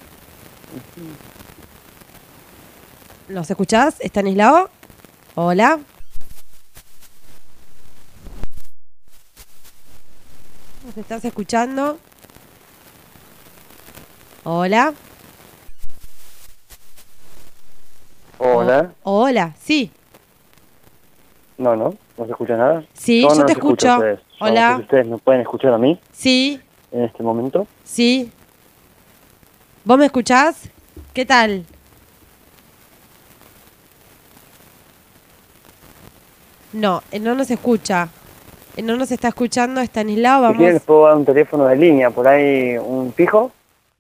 ¿Nos escuchás, Estanislao? Hola. ¿Nos estás escuchando? Hola. Hola. O- hola, sí. No, no, no se escucha nada. Sí, yo yo no te los escucho escucho. a ustedes. Yo Hola. no sé si ustedes me pueden escuchar a mí Sí, en este momento. sí. ¿Vos me escuchás? ¿Qué tal? No, eh, no nos escucha. Eh, No nos está escuchando Estanislao. Si Vamos. quieren les puedo dar un teléfono de línea, por ahí un fijo.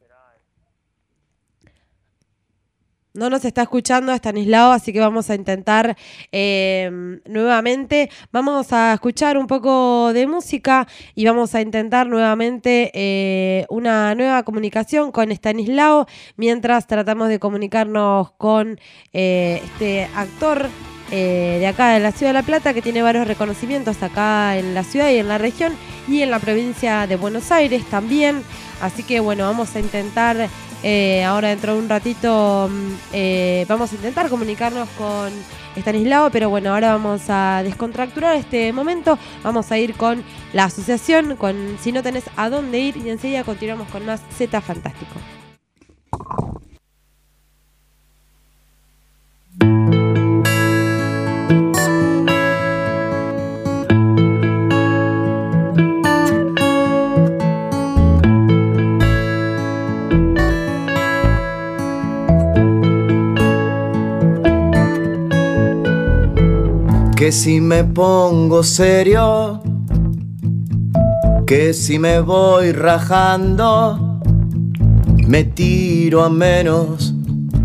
No nos está escuchando Estanislao, así que vamos a intentar eh, nuevamente. Vamos a escuchar un poco de música y vamos a intentar nuevamente eh, una nueva comunicación con Estanislao mientras tratamos de comunicarnos con eh, este actor eh, de acá de la ciudad de La Plata que tiene varios reconocimientos acá en la ciudad y en la región y en la provincia de Buenos Aires también. Así que bueno, vamos a intentar... Eh, ahora dentro de un ratito eh, vamos a intentar comunicarnos con Estanislao, pero bueno, ahora vamos a descontracturar este momento, vamos a ir con la asociación, con Si no tenés a dónde ir y enseguida continuamos con más Z Fantástico. que si me pongo serio, que si me voy rajando, me tiro a menos,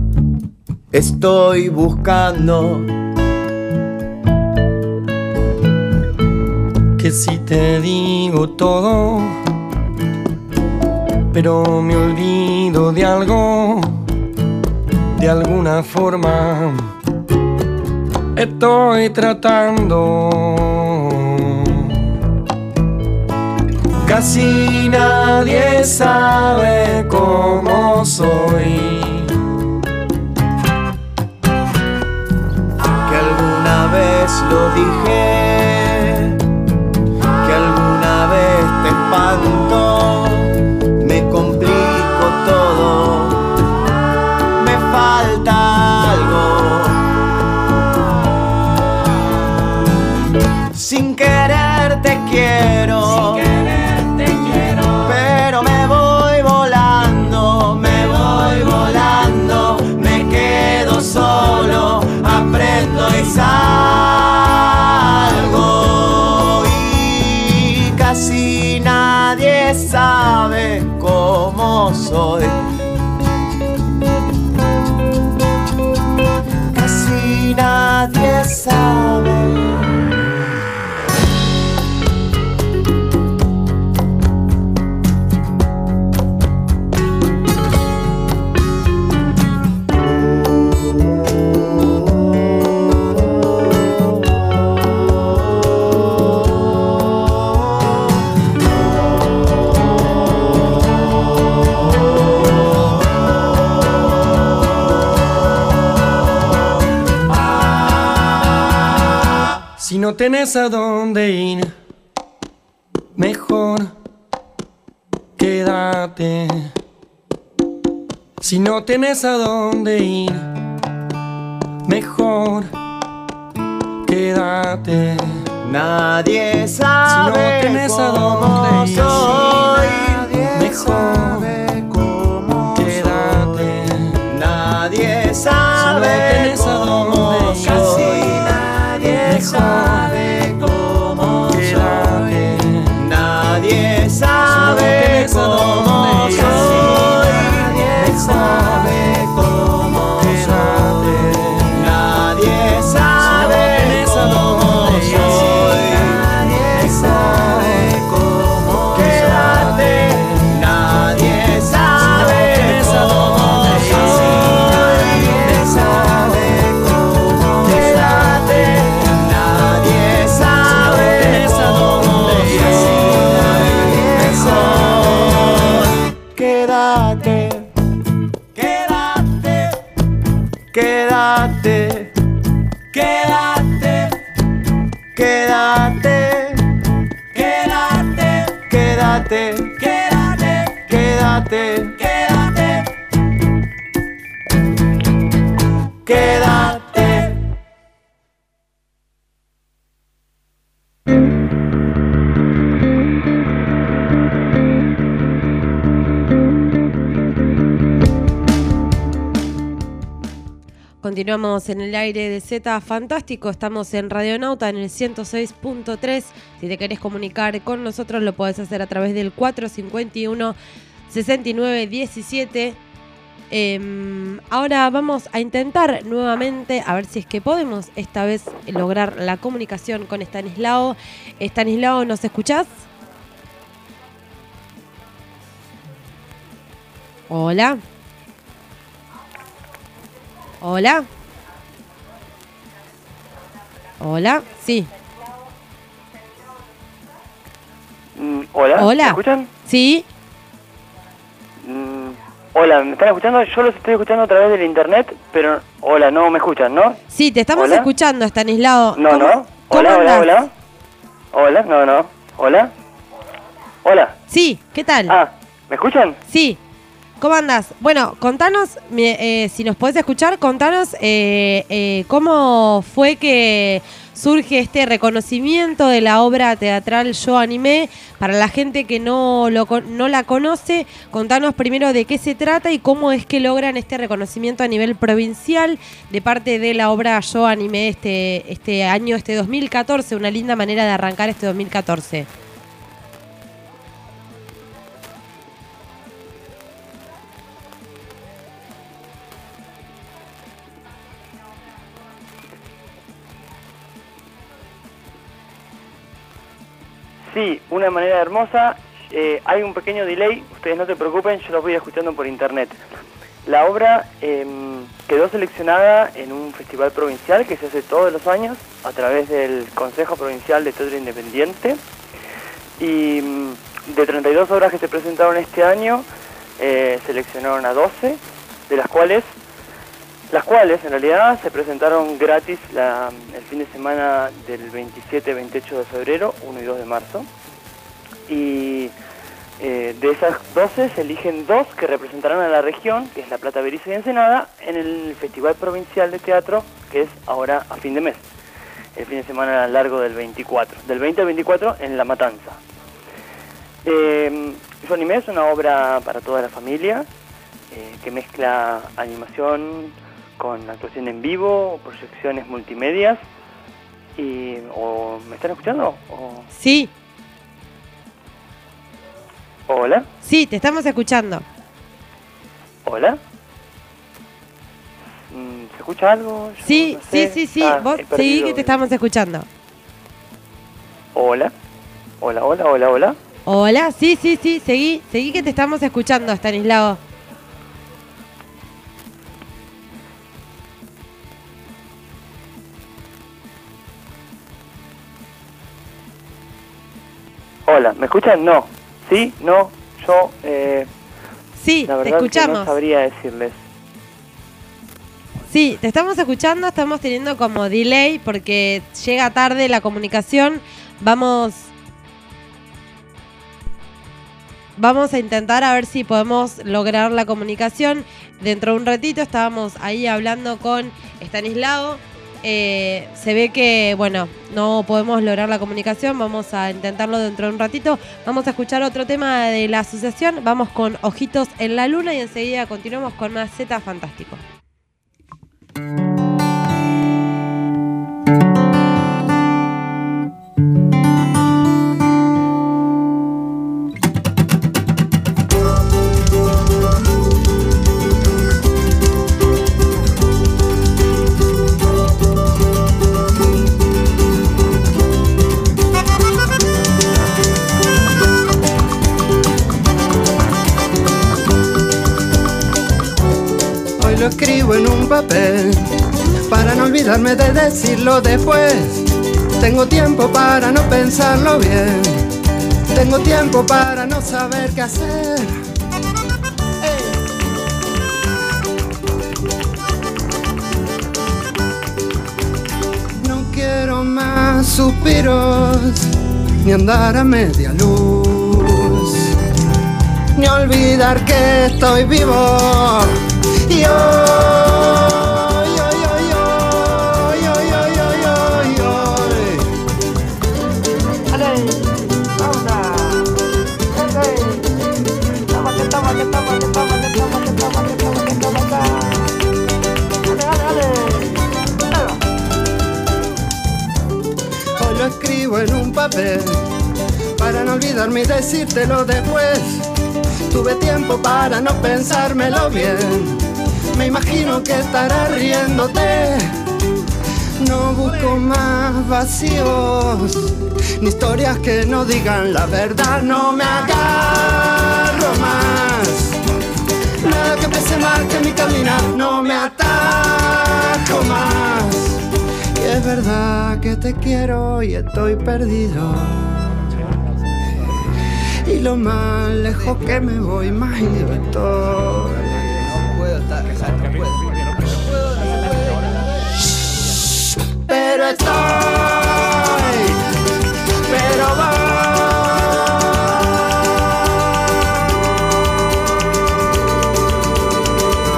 estoy buscando. Que si te digo todo, pero me olvido de algo, de alguna forma estoy tratando. Casi nadie sabe cómo soy, que alguna vez lo dije, que alguna vez te espanto, me complico todo, me falta algo. Sin querer te quiero, sin querer te quiero, pero me voy volando, me voy volando, me quedo solo, aprendo y salgo. Y casi nadie sabe cómo soy, casi nadie sabe. Si no tenés a dónde ir, mejor quédate. Si no tenés a dónde ir, mejor quédate. Nadie sabe si no tenés cómo a dónde ir, soy, mejor quédate. Nadie sabe si no cómo ir, soy, nadie sabe cómo soy, nadie sabe cómo soy, nadie sabe cómo soy, nadie sabe cómo soy, nadie sabe cómo quédate, nadie sabe cómo soy, nadie sabe cómo quédate. Nadie sabe cómo soy, quédate, quédate, quédate, quédate, quédate, quédate, quédate, quédate, quédate, quédate, quédate. Continuamos en el aire de Z Fantástico, estamos en Radionauta en el ciento seis punto tres. Si te querés comunicar con nosotros lo podés hacer a través del cuatro cinco uno, seis nueve uno siete. Eh, ahora vamos a intentar nuevamente, a ver si es que podemos esta vez lograr la comunicación con Estanislao. Estanislao, ¿nos escuchás? Hola. Hola. Hola, sí. Mm, hola. Hola. ¿Me escuchan? Sí. Mm, hola, ¿me están escuchando? Yo los estoy escuchando a través del internet, pero... Hola, no me escuchan, ¿no? Sí, te estamos ¿Hola? escuchando, Estanislao. No, ¿Cómo, no. ¿cómo Hola, hola, andás? hola. Hola, no, no. Hola. Hola. Sí, ¿qué tal? Ah, ¿me escuchan? Sí. ¿Cómo andás? Bueno, contanos, eh, si nos podés escuchar, contanos eh, eh, cómo fue que surge este reconocimiento de la obra teatral Yo Animé. Para la gente que no, lo, no la conoce, contanos primero de qué se trata y cómo es que logran este reconocimiento a nivel provincial de parte de la obra Yo Animé este, este año, este dos mil catorce, una linda manera de arrancar este dos mil catorce. Sí, una manera hermosa. Eh, hay un pequeño delay, ustedes no se preocupen, yo los voy escuchando por internet. La obra eh, quedó seleccionada en un festival provincial que se hace todos los años a través del Consejo Provincial de Teatro Independiente. Y de treinta y dos obras que se presentaron este año, eh, seleccionaron a doce, de las cuales, las cuales en realidad se presentaron gratis la, el fin de semana del veintisiete y veintiocho de febrero, uno y dos de marzo. Y eh, de esas doce se eligen dos que representarán a la región, que es La Plata, Berizo y Ensenada, en el Festival Provincial de Teatro, que es ahora a fin de mes, el fin de semana largo del veinticuatro, del veinte al veinticuatro en La Matanza. Eh, Yo Animé es una obra para toda la familia, eh, que mezcla animación con actuación en vivo, proyecciones multimedias. Y, o, ¿me están escuchando? O... Sí. Hola. Sí, te estamos escuchando. Hola. ¿Se escucha algo? Yo Sí, no sé. sí, sí, sí. Ah, Vos he seguí perdido. que te estamos escuchando. Hola. Hola, hola, hola, hola. Hola, sí, sí, sí, seguí, seguí que te estamos escuchando, Stanislao. Hola, ¿me escuchan? No. ¿Sí? ¿No? Yo, eh... Sí, la te verdad escuchamos. que no sabría decirles. Sí, te estamos escuchando, estamos teniendo como delay porque llega tarde la comunicación. Vamos... Vamos a intentar a ver si podemos lograr la comunicación. Dentro de un ratito estábamos ahí hablando con Stanislao. Eh, se ve que, bueno, no podemos lograr la comunicación. Vamos a intentarlo dentro de un ratito. Vamos a escuchar otro tema de la asociación. Vamos con Ojitos en la Luna y enseguida continuamos con más Z Fantástico. Lo escribo en un papel para no olvidarme de decirlo después. Tengo tiempo para no pensarlo bien. Tengo tiempo para no saber qué hacer. Hey. No quiero más suspiros, ni andar a media luz, ni olvidar que estoy vivo. Yo, yo, yo, yo, yo, yo, yo, yo, yo. Ale, vamos a. Ale, toma, que toma, que toma, que toma, que toma, que toma, que toma, que toma, que Ale, ale, ale. Hoy lo escribo en un papel para no olvidarme y decírtelo después. Tuve tiempo para no pensármelo bien. Me imagino que estarás riéndote. No busco más vacíos, ni historias que no digan la verdad. No me agarro más, nada que pese más que mi caminar. No me atajo más. Y es verdad que te quiero y estoy perdido. Y lo más lejos que me voy, más ido estoy. Pero estoy, pero voy.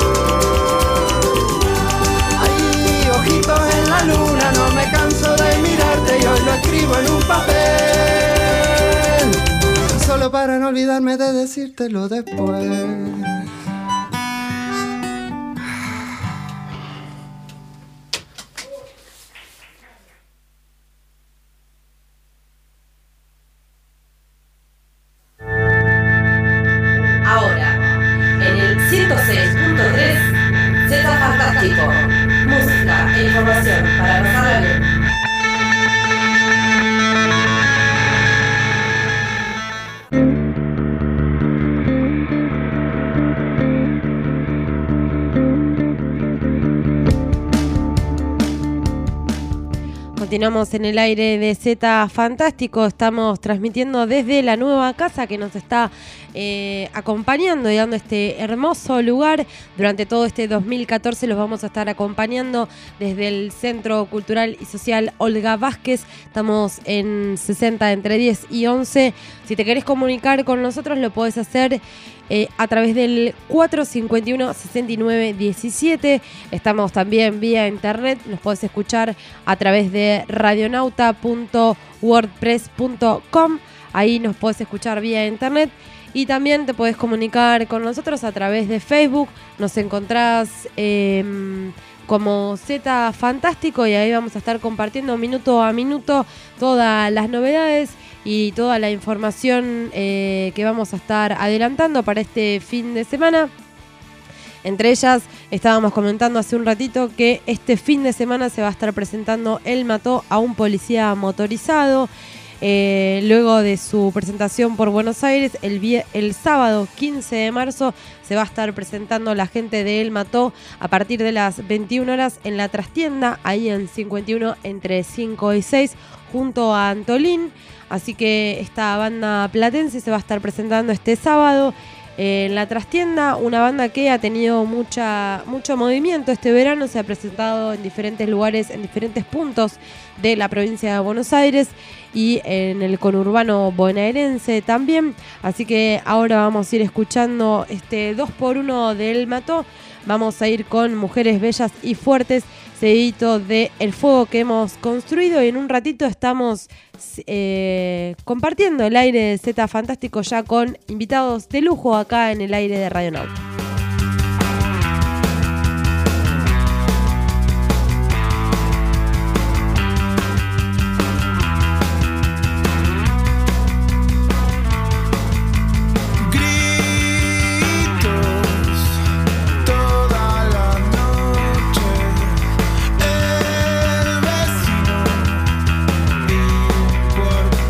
Hay ojitos en la luna, no me canso de mirar. en un papel, solo para no olvidarme de decírtelo después. Ahora, en el ciento seis punto tres, Z Fantástico. Música e información para pasarla bien. Continuamos en el aire de Z Fantástico, estamos transmitiendo desde la nueva casa que nos está eh, acompañando y dando este hermoso lugar. Durante todo este dos mil catorce los vamos a estar acompañando desde el Centro Cultural y Social Olga Vázquez. Estamos en sesenta entre diez y once. Si te querés comunicar con nosotros lo podés hacer Eh, a través del cuatro cincuenta y uno, sesenta y nueve diecisiete. Estamos también vía internet, nos podés escuchar a través de radionauta punto wordpress punto com. Ahí nos podés escuchar vía internet y también te podés comunicar con nosotros a través de Facebook. Nos encontrás eh, como Z Fantástico y ahí vamos a estar compartiendo minuto a minuto todas las novedades y toda la información eh, que vamos a estar adelantando para este fin de semana. Entre ellas, estábamos comentando hace un ratito que este fin de semana se va a estar presentando Él mató a un policía motorizado. Eh, luego de su presentación por Buenos Aires, el, vie- el sábado quince de marzo se va a estar presentando la gente de Él mató a partir de las veintiuna horas en la trastienda, ahí en cincuenta y uno entre cinco y seis, junto a Antolín. Así que esta banda platense se va a estar presentando este sábado eh, en la trastienda, una banda que ha tenido mucha, mucho movimiento este verano, se ha presentado en diferentes lugares, en diferentes puntos de la provincia de Buenos Aires y en el conurbano bonaerense también. Así que ahora vamos a ir escuchando este dos por uno de Él mató. Vamos a ir con Mujeres Bellas y Fuertes, seguidito de El Fuego que hemos construido, y en un ratito estamos eh, compartiendo el aire de Z Fantástico ya con invitados de lujo acá en el aire de Radionauta.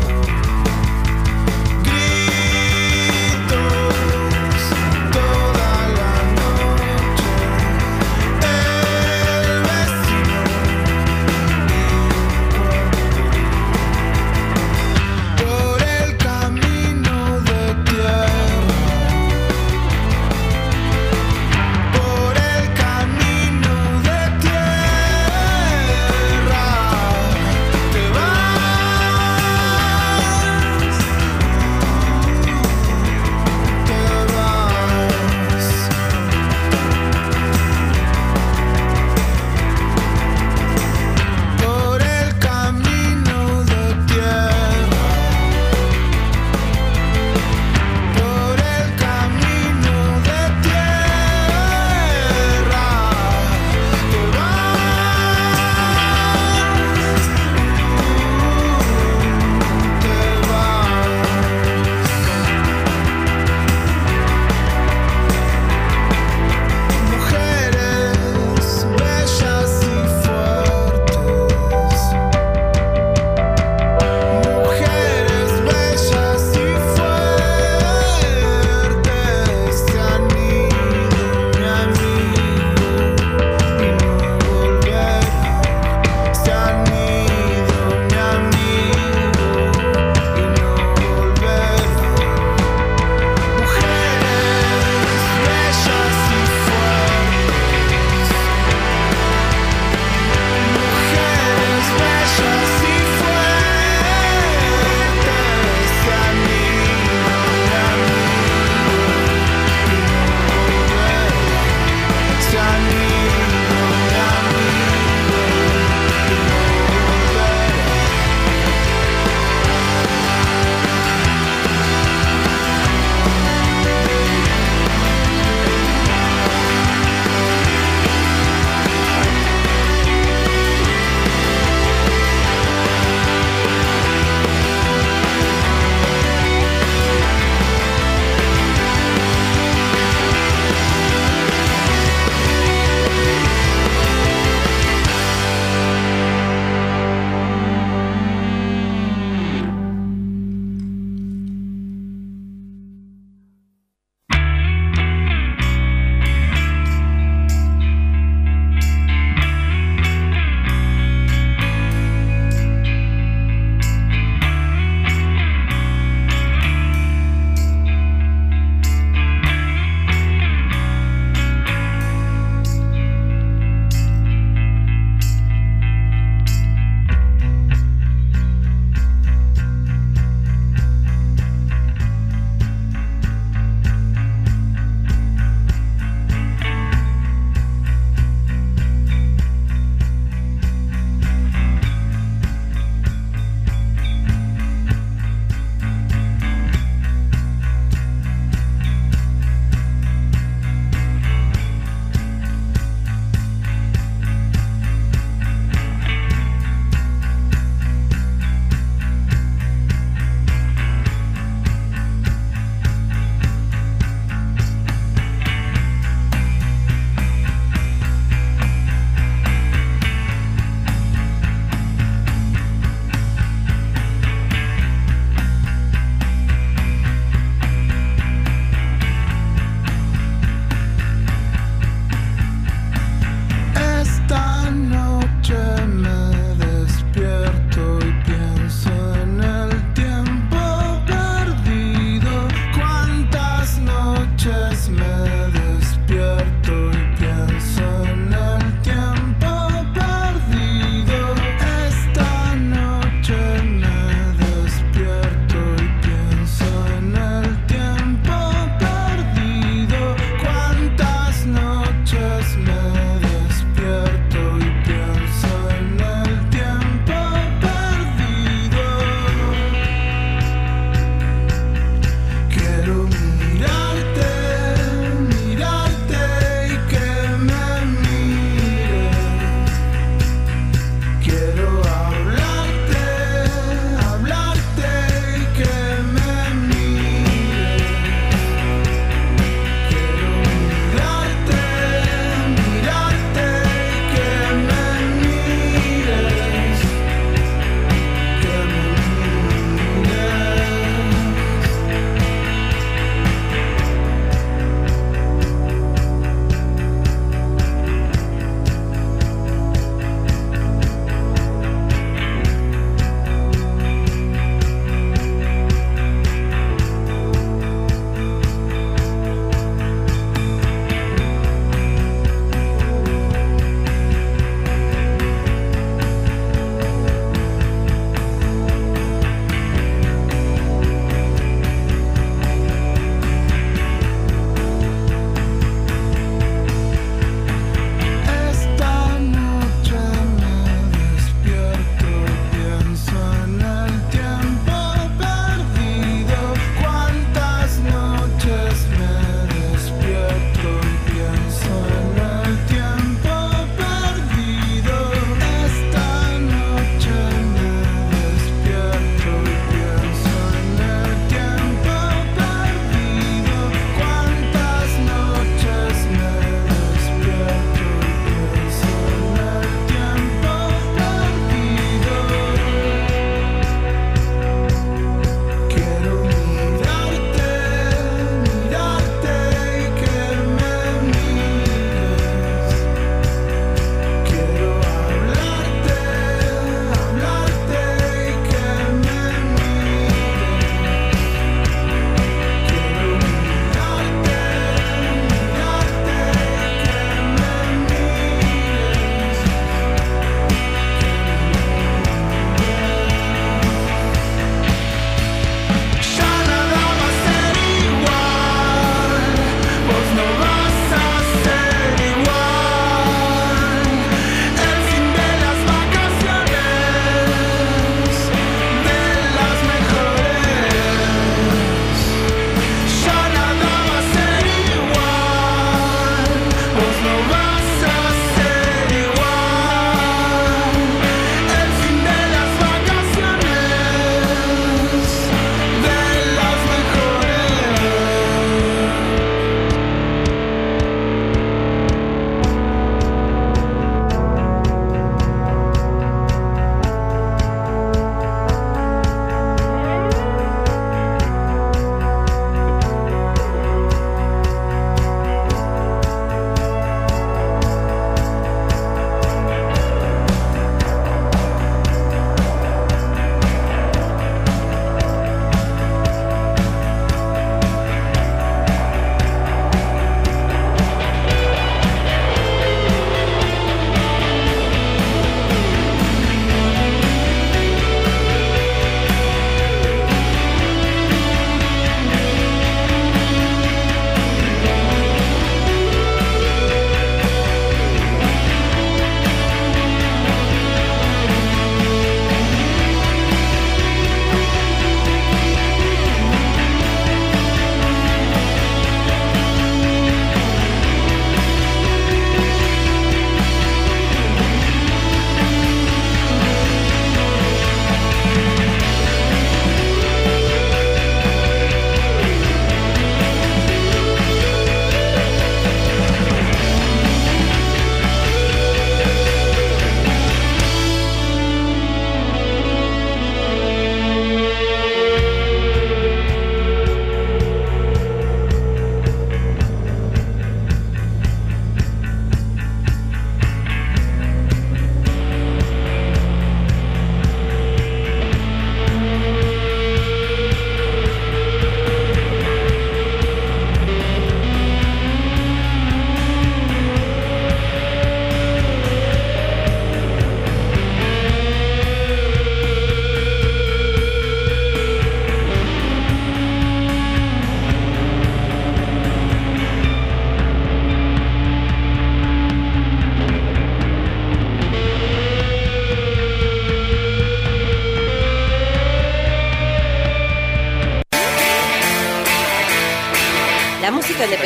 Toda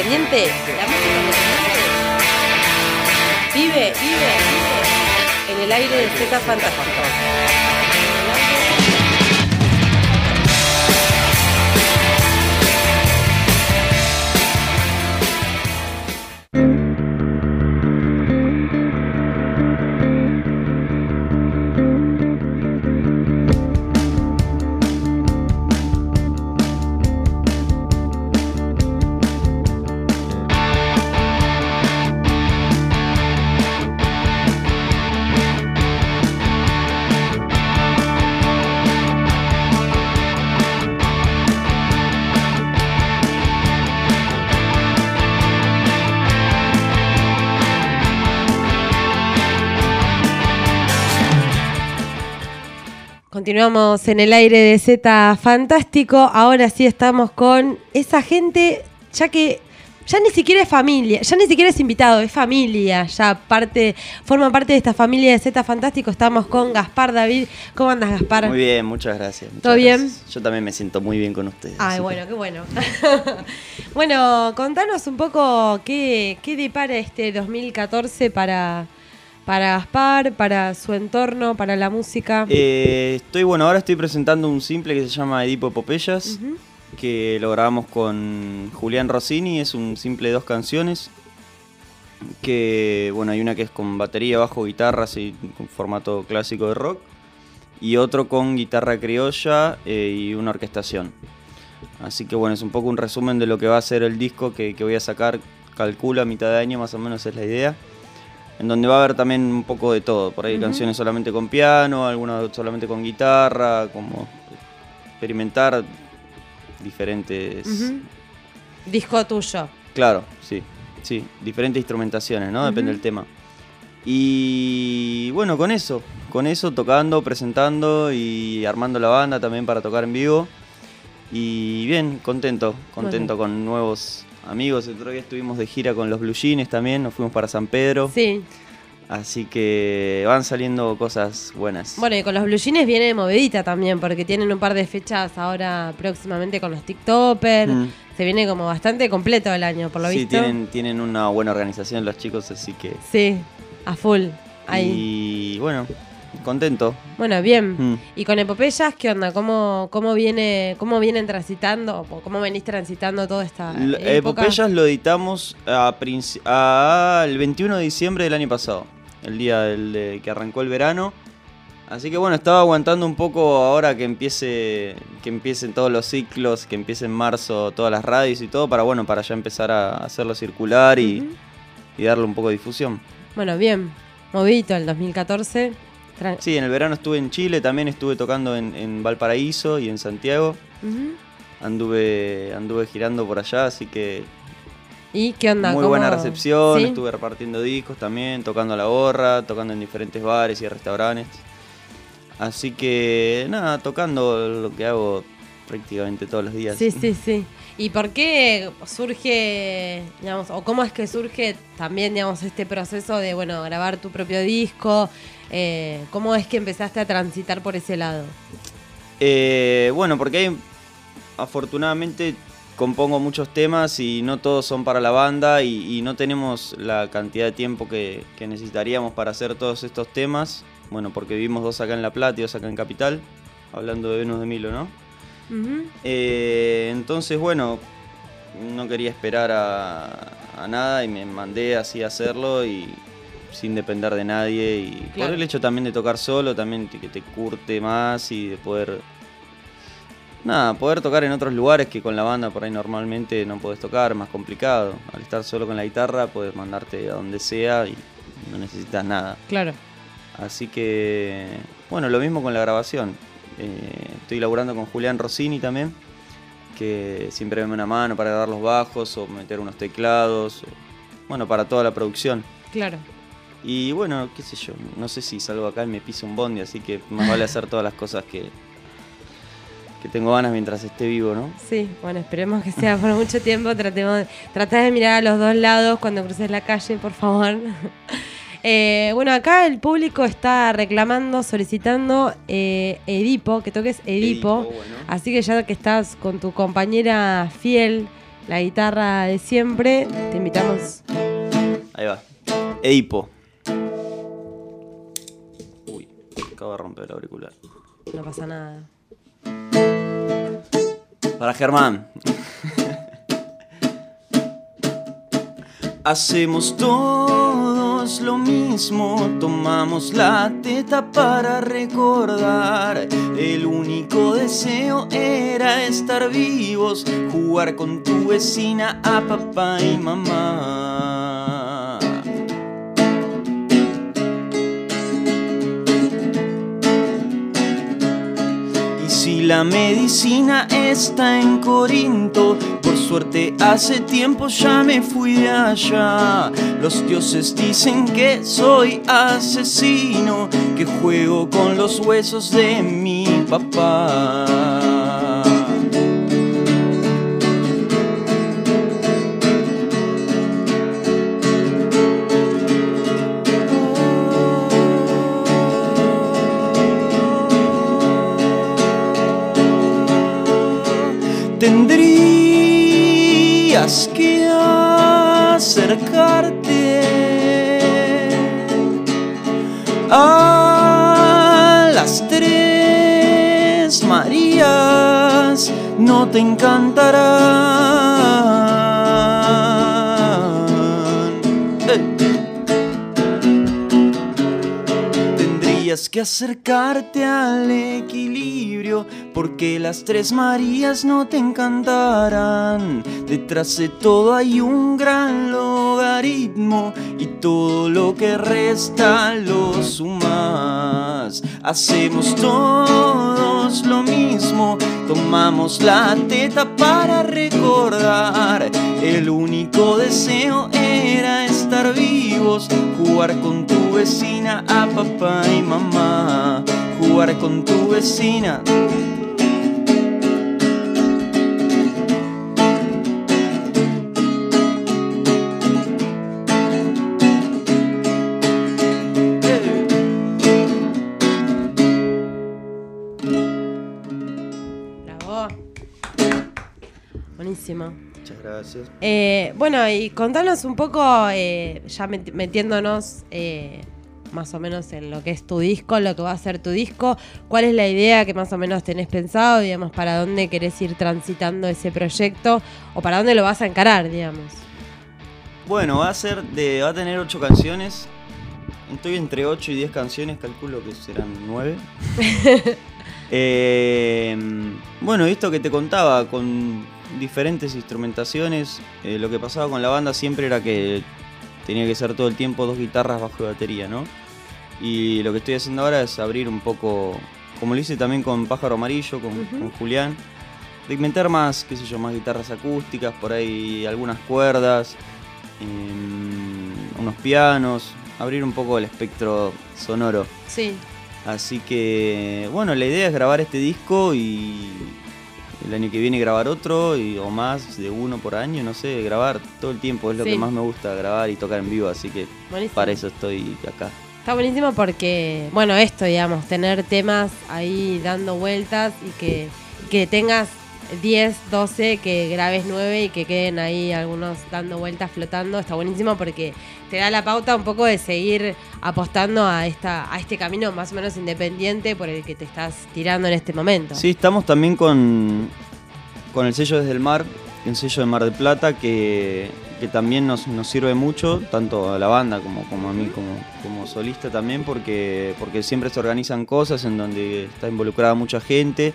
independiente, la música independiente, vive, vive, vive en el aire de Z Fantástico. Continuamos en el aire de Z Fantástico. Ahora sí estamos con esa gente, ya que ya ni siquiera es familia, ya ni siquiera es invitado, es familia, ya parte, forma parte de esta familia de Z Fantástico. Estamos con Gaspar David. ¿Cómo andas, Gaspar? Muy bien, muchas gracias. Muchas ¿Todo bien? gracias. Yo también me siento muy bien con ustedes. Ay, bueno, que... qué bueno. Bueno, contanos un poco qué, qué depara este dos mil catorce para... Para Gaspar, para su entorno, para la música. Eh, estoy, bueno, ahora estoy presentando un simple que se llama Edipo Epopeyas, uh-huh. que lo grabamos con Julián Rossini, es un simple de dos canciones, que, bueno, hay una que es con batería, bajo, guitarra, así, con formato clásico de rock, y otro con guitarra criolla eh, y una orquestación. Así que, bueno, es un poco un resumen de lo que va a ser el disco que, que voy a sacar, calculo a mitad de año, más o menos es la idea. En donde va a haber también un poco de todo. Por ahí uh-huh. canciones solamente con piano, algunas solamente con guitarra, como experimentar diferentes... Uh-huh. Disco tuyo. Claro, sí, sí, diferentes instrumentaciones, ¿no? Uh-huh. Depende del tema. Y bueno, con eso, con eso tocando, presentando y armando la banda también para tocar en vivo. Y bien, contento, contento bueno. con nuevos... amigos. El otro día estuvimos de gira con los Blue Jeans también, nos fuimos para San Pedro. Sí. Así que van saliendo cosas buenas. Bueno, y con los Blue Jeans viene movidita también, porque tienen un par de fechas ahora próximamente con los TikTokers. Mm. Se viene como bastante completo el año, por lo sí, visto. Sí, tienen, tienen una buena organización los chicos, así que... Sí, a full. Ahí. Y bueno... contento. Bueno, bien. Mm. ¿Y con Epopeyas qué onda? ¿Cómo, cómo viene, cómo vienen transitando? ¿Cómo venís transitando toda esta L- época? Epopeyas lo editamos a princi- a el veintiuno de diciembre del año pasado, el día del, de, que arrancó el verano. Así que bueno, estaba aguantando un poco ahora que empiece, que empiecen todos los ciclos, que empiece en marzo todas las radios y todo, para bueno, para ya empezar a hacerlo circular y, uh-huh. y darle un poco de difusión. Bueno, bien. Movidito el dos mil catorce. Sí, en el verano estuve en Chile, también estuve tocando en, en Valparaíso y en Santiago. Uh-huh. Anduve anduve girando por allá, así que... ¿Y qué onda? Muy ¿Cómo? buena recepción, ¿Sí? Estuve repartiendo discos también, tocando a la gorra, tocando en diferentes bares y restaurantes. Así que, nada, tocando lo que hago prácticamente todos los días. Sí, sí, sí. ¿Y por qué surge, digamos, o cómo es que surge también, digamos, este proceso de, bueno, grabar tu propio disco? Eh, ¿Cómo es que empezaste a transitar por ese lado? Eh, bueno, porque hay, afortunadamente compongo muchos temas y no todos son para la banda y, y no tenemos la cantidad de tiempo que, que necesitaríamos para hacer todos estos temas. Bueno, porque vivimos dos acá en La Plata y dos acá en Capital, hablando de Venus de Milo, ¿no? Uh-huh. Eh, entonces, bueno, no quería esperar a, a nada y me mandé así a hacerlo y sin depender de nadie. Y claro. Por el hecho también de tocar solo, también que te curte más y de poder... Nada, poder tocar en otros lugares que con la banda por ahí normalmente no podés tocar, más complicado. Al estar solo con la guitarra podés mandarte a donde sea y no necesitas nada. Claro. Así que, bueno, lo mismo con la grabación. Eh, estoy laburando con Julián Rossini también, que siempre me da una mano para grabar los bajos o meter unos teclados, o, bueno, para toda la producción. Claro. Y bueno, qué sé yo, no sé si salgo acá y me piso un bondi, así que más vale hacer todas las cosas que... que tengo ganas mientras esté vivo, ¿no? Sí, bueno, esperemos que sea por mucho tiempo. Tratemos, tratá de mirar a los dos lados cuando cruces la calle, por favor. eh, bueno, acá el público está reclamando, solicitando eh, Edipo, que toques Edipo. Edipo, bueno. Así que ya que estás con tu compañera fiel, la guitarra de siempre. Te invitamos. Ahí va. Edipo. Uy, acabo de romper el auricular. No pasa nada. Para Germán. Hacemos todos lo mismo, tomamos la teta para recordar. El único deseo era estar vivos, jugar con tu vecina, a papá y mamá. Y si la medicina está en Corinto, por suerte hace tiempo ya me fui de allá. Los dioses dicen que soy asesino, que juego con los huesos de mi papá. Tendrías que acercarte a las tres Marías, no te encantarán. ¡Ey! Tendrías que acercarte al equilibrio, porque las tres Marías no te encantarán. Detrás de todo hay un gran logaritmo, y todo lo que resta lo sumas. Hacemos todos lo mismo, tomamos la teta para recordar. El único deseo era estar vivos, jugar con tu vecina, a papá y mamá. Jugar con tu vecina. Buenísimo. Muchas gracias. Eh, bueno, y contanos un poco, eh, ya met- metiéndonos eh, más o menos en lo que es tu disco, lo que va a ser tu disco. ¿Cuál es la idea que más o menos tenés pensado, digamos, para dónde querés ir transitando ese proyecto o para dónde lo vas a encarar, digamos? Bueno, va a ser de, va a tener ocho canciones. Estoy entre ocho y diez canciones, calculo que serán nueve. eh, bueno, esto que te contaba, con diferentes instrumentaciones, eh, lo que pasaba con la banda siempre era que tenía que ser todo el tiempo dos guitarras, bajo y batería, ¿no? Y lo que estoy haciendo ahora es abrir un poco, como lo hice también con Pájaro Amarillo, con, uh-huh. con Julián, de inventar más, qué sé yo, más guitarras acústicas, por ahí algunas cuerdas, eh, unos pianos, abrir un poco el espectro sonoro. Sí. Así que, bueno, la idea es grabar este disco y el año que viene grabar otro, y, o más de uno por año, no sé, grabar todo el tiempo es lo sí. que más me gusta, grabar y tocar en vivo, así que buenísimo. Para eso estoy acá. Está buenísimo porque, bueno, esto, digamos, tener temas ahí dando vueltas y que, que tengas diez, doce, que grabes nueve y que queden ahí algunos dando vueltas, flotando, está buenísimo porque te da la pauta un poco de seguir apostando a esta a este camino más o menos independiente por el que te estás tirando en este momento. Sí, estamos también con, con el sello Desde el Mar, un sello de Mar del Plata que, que también nos, nos sirve mucho, tanto a la banda como, como a mí como, como solista también, porque, porque siempre se organizan cosas en donde está involucrada mucha gente.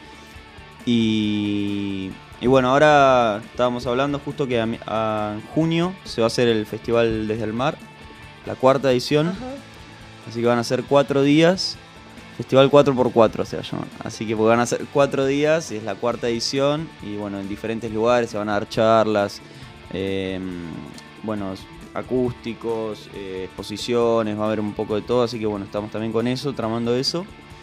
Y, y bueno, ahora estábamos hablando justo que a, a junio se va a hacer el Festival Desde el Mar, la cuarta edición. Ajá. Así que van a ser cuatro días, Festival cuatro por cuatro se va a llamar. Así que van a ser cuatro días y es la cuarta edición. Y bueno, en diferentes lugares se van a dar charlas, eh, bueno, acústicos, eh, exposiciones, va a haber un poco de todo. Así que bueno, estamos también con eso, tramando eso.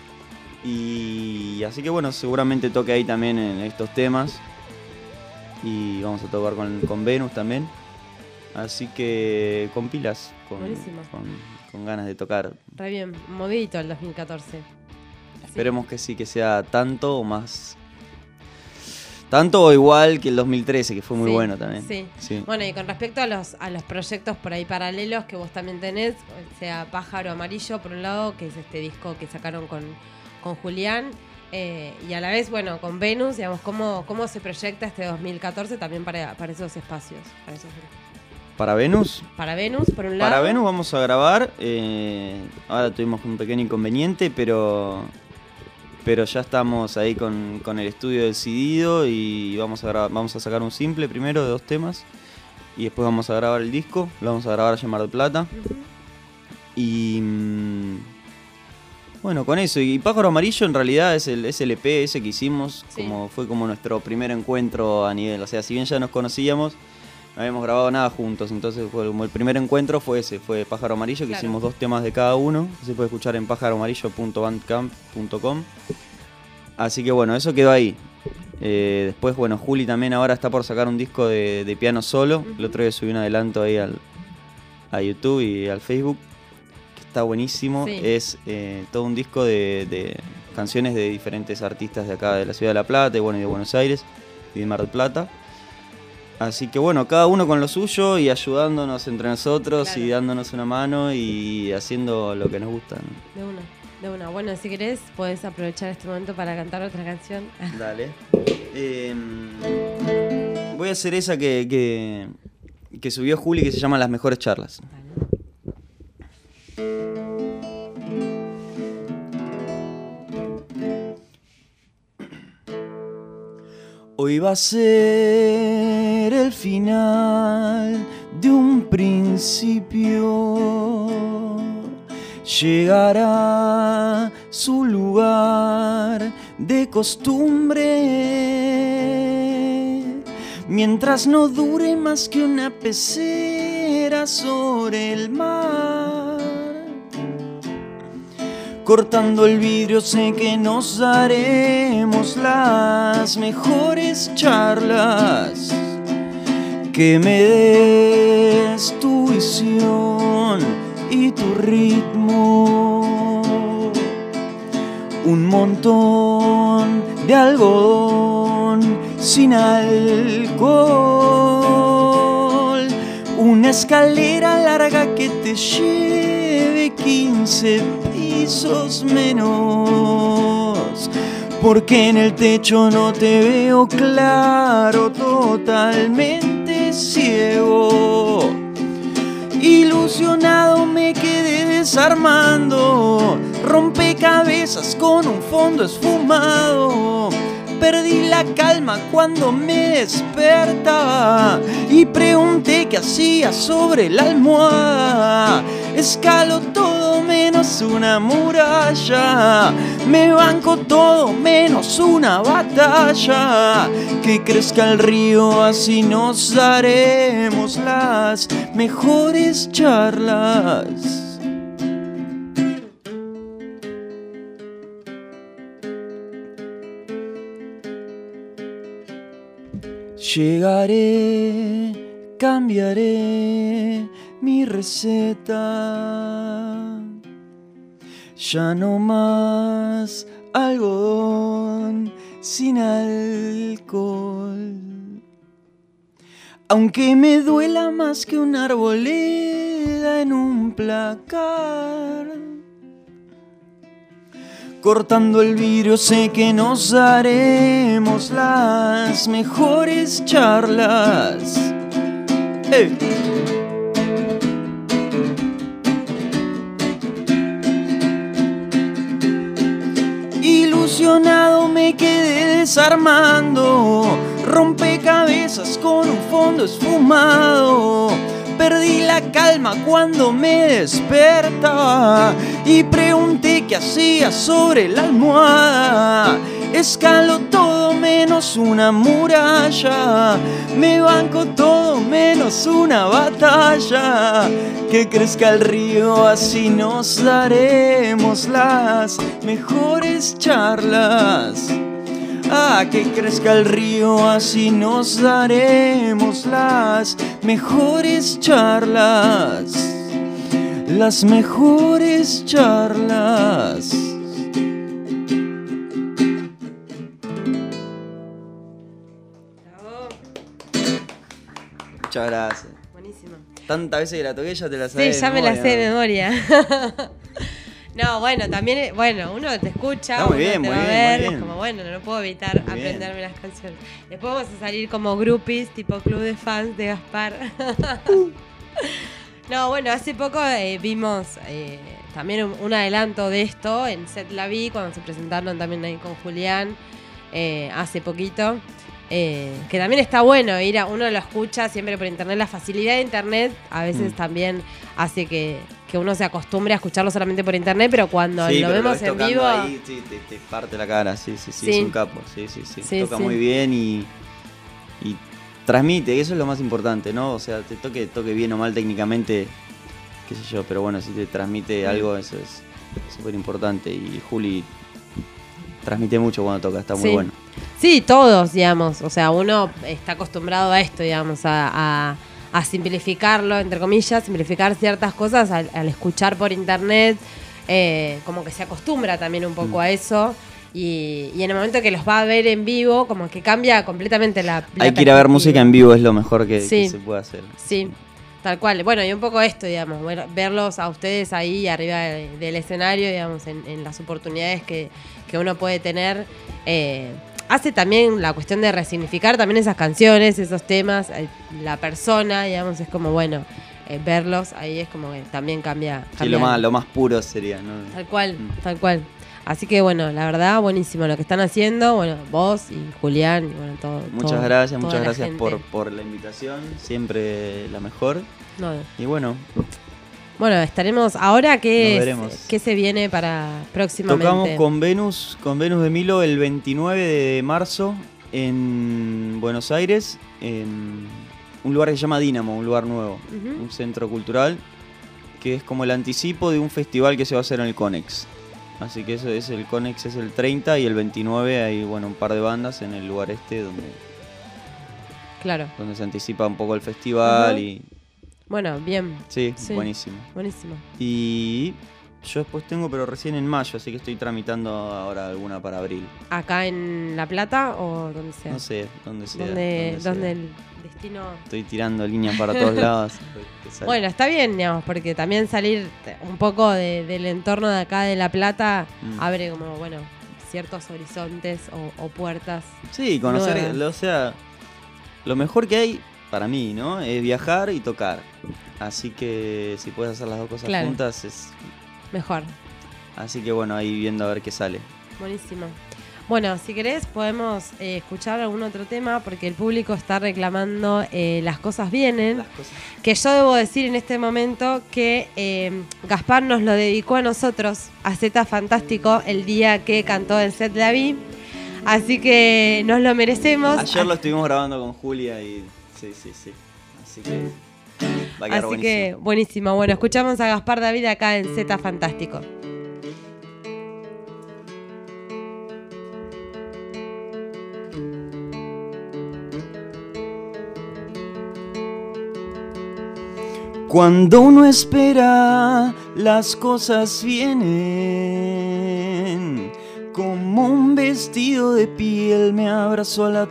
Y así que bueno, seguramente toque ahí también en estos temas. Y vamos a tocar con, con Venus también. Así que con pilas, con, con, con ganas de tocar. Re bien, movidito el dos mil catorce. Esperemos sí. que sí, que sea tanto o más, Tanto o igual que el dos mil trece, que fue muy Sí, bueno también. Sí. Sí. Bueno, y con respecto a los, a los proyectos por ahí paralelos que vos también tenés, o sea, Pájaro Amarillo, por un lado, que es este disco que sacaron con, con Julián, eh, y a la vez, bueno, con Venus, digamos, ¿cómo, cómo se proyecta este dos mil catorce también para, para esos espacios? Para, esos, ¿Para Venus? para Venus, por un lado. Para Venus vamos a grabar. Eh, ahora tuvimos un pequeño inconveniente, pero pero ya estamos ahí con, con el estudio decidido y vamos a grabar, vamos a sacar un simple primero de dos temas y después vamos a grabar el disco. Lo vamos a grabar allá en Mar del Plata. Uh-huh. Y mmm, bueno, con eso. Y Pájaro Amarillo en realidad es el, es el E P ese que hicimos, sí. como fue como nuestro primer encuentro a nivel. O sea, si bien ya nos conocíamos, no habíamos grabado nada juntos, entonces fue como el primer encuentro fue ese, fue Pájaro Amarillo, que claro. hicimos dos temas de cada uno, se puede escuchar en pájaro amarillo punto bandcamp punto com. Así que bueno, eso quedó ahí. Eh, después, bueno, Juli también ahora está por sacar un disco de, de piano solo. Uh-huh. El otro día subí un adelanto ahí al, a YouTube y al Facebook, que está buenísimo. Sí. Es eh, todo un disco de, de canciones de diferentes artistas de acá, de la Ciudad de La Plata y bueno, y de Buenos Aires y de Mar del Plata. Así que bueno, cada uno con lo suyo y ayudándonos entre nosotros, claro. y dándonos una mano y haciendo lo que nos gusta, ¿no? De una, de una. Bueno, si querés, podés aprovechar este momento para cantar otra canción. Dale. Eh, voy a hacer esa que, que, que subió Juli, que se llama Las Mejores Charlas. Dale. Hoy va a ser el final de un principio. Llegará su lugar de costumbre. Mientras no dure más que una pecera sobre el mar. Cortando el vidrio sé que nos daremos las mejores charlas. Que me des tu visión y tu ritmo. Un montón de algodón sin alcohol. Una escalera larga que te lleve quince pisos menos, porque en el techo no te veo claro, totalmente ciego. Ilusionado me quedé desarmando rompecabezas con un fondo esfumado. Perdí la calma cuando me despertaba y pregunté qué hacía sobre la almohada. Escalo todo menos una muralla, me banco todo menos una batalla. Que crezca el río, así nos daremos las mejores charlas. Llegaré, cambiaré mi receta. Ya no más algodón sin alcohol. Aunque me duela más que una arboleda en un placar. Cortando el vidrio sé que nos daremos las mejores charlas. ¡Hey! Ilusionado me quedé desarmando rompecabezas con un fondo esfumado. Perdí la calma cuando me despertaba y pregunté qué hacía sobre la almohada. Escalo todo menos una muralla, me banco todo menos una batalla. Que crezca el río, así nos daremos las mejores charlas. Ah, que crezca el río, así nos daremos las mejores charlas. Las mejores charlas. Muchas gracias. Buenísimo. Tantas veces que la toqué ya te la sabes. Sí, ya de me la memoria, sé de ¿no? memoria. No, bueno, también, eh, bueno, uno te escucha, No, muy uno bien, te muy va a bien, ver, muy es bien. como, bueno, no puedo evitar Muy bien. aprenderme las canciones. Después vamos a salir como groupies, tipo club de fans de Gaspar. No, bueno, hace poco eh, vimos eh, también un, un adelanto de esto en Set La Vi, cuando se presentaron también ahí con Julián, eh, hace poquito. Eh, que también está bueno ir a, uno lo escucha siempre por internet. La facilidad de internet a veces Mm. también hace que, que uno se acostumbre a escucharlo solamente por internet, pero cuando Sí, lo pero vemos ves en tocando vivo. ahí, sí, te, te parte la cara, sí, sí, sí, Sí. es un capo, sí, sí, sí. Sí, Toca sí. muy bien y, y transmite, eso es lo más importante, ¿no? O sea, te toque, toque bien o mal técnicamente, qué sé yo, pero bueno, si te transmite Mm. algo, eso es súper importante. Y Juli transmite mucho cuando toca, está muy Sí. bueno. Sí, todos, digamos. O sea, uno está acostumbrado a esto, digamos, a, a- a simplificarlo, entre comillas, simplificar ciertas cosas al, al escuchar por internet. eh, como que se acostumbra también un poco Mm. a eso. Y, y en el momento que los va a ver en vivo, como que cambia completamente la, la Hay que ir a ver perspectiva. música en vivo, es lo mejor que, Sí. que se puede hacer. Sí, tal cual. Bueno, y un poco esto, digamos, ver- verlos a ustedes ahí arriba de- del escenario, digamos, en, en las oportunidades que, que uno puede tener. eh, hace también la cuestión de resignificar también esas canciones, esos temas, eh, la persona, digamos, es como, bueno, eh, verlos ahí es como que también cambia. Sí, cambia lo más, algo. lo más puro sería, ¿no? Tal cual, Mm. tal cual. Así que bueno, la verdad, buenísimo lo que están haciendo, bueno, vos y Julián y bueno, todo. Muchas todo- gracias, toda muchas la gracias gente. por, por la invitación, siempre la mejor. No, Y bueno, bueno, estaremos. Ahora, ¿qué, Nos es- veremos. ¿qué se viene para próximamente? tocamos con Venus, con Venus de Milo el veintinueve de marzo en Buenos Aires, en un lugar que se llama Dínamo, un lugar nuevo, Ujú. un centro cultural, que es como el anticipo de un festival que se va a hacer en el Conex. Así que eso es el Conex, es el treinta y el veintinueve hay bueno un par de bandas en el lugar este donde, Claro. donde se anticipa un poco el festival. Ajá. Y Bueno, bien. sí, buenísimo. Buenísimo. Y yo después tengo, pero recién en mayo, así que estoy tramitando ahora alguna para abril. ¿Acá en La Plata o donde sea? No sé, dónde sea. ¿Dónde, donde sea. dónde el destino? Estoy tirando líneas para todos lados. que sale. Bueno, está bien, digamos, porque también salir un poco de- del entorno de acá de La Plata Mm. abre como, bueno, ciertos horizontes o, o puertas. Sí, conocer, nuevas. o sea, lo mejor que hay para mí, ¿no? Es viajar y tocar. Así que si puedes hacer las dos cosas Claro. juntas es... Mejor. Así que bueno, ahí viendo a ver qué sale. Buenísimo. Bueno, si querés podemos eh, escuchar algún otro tema porque el público está reclamando eh, Las cosas vienen. Que yo debo decir en este momento que eh, Gaspar nos lo dedicó a nosotros, a Zeta Fantástico, el día que cantó en Set La Vi. Así que nos lo merecemos. Ayer lo estuvimos grabando con Julia y... Sí, sí, sí. Así que... Va a quedar Así buenísimo. que buenísimo. Bueno, escuchamos a Gaspar David acá en Zeta Fantástico. Cuando uno espera, las cosas vienen. Como un vestido de piel me abrazo al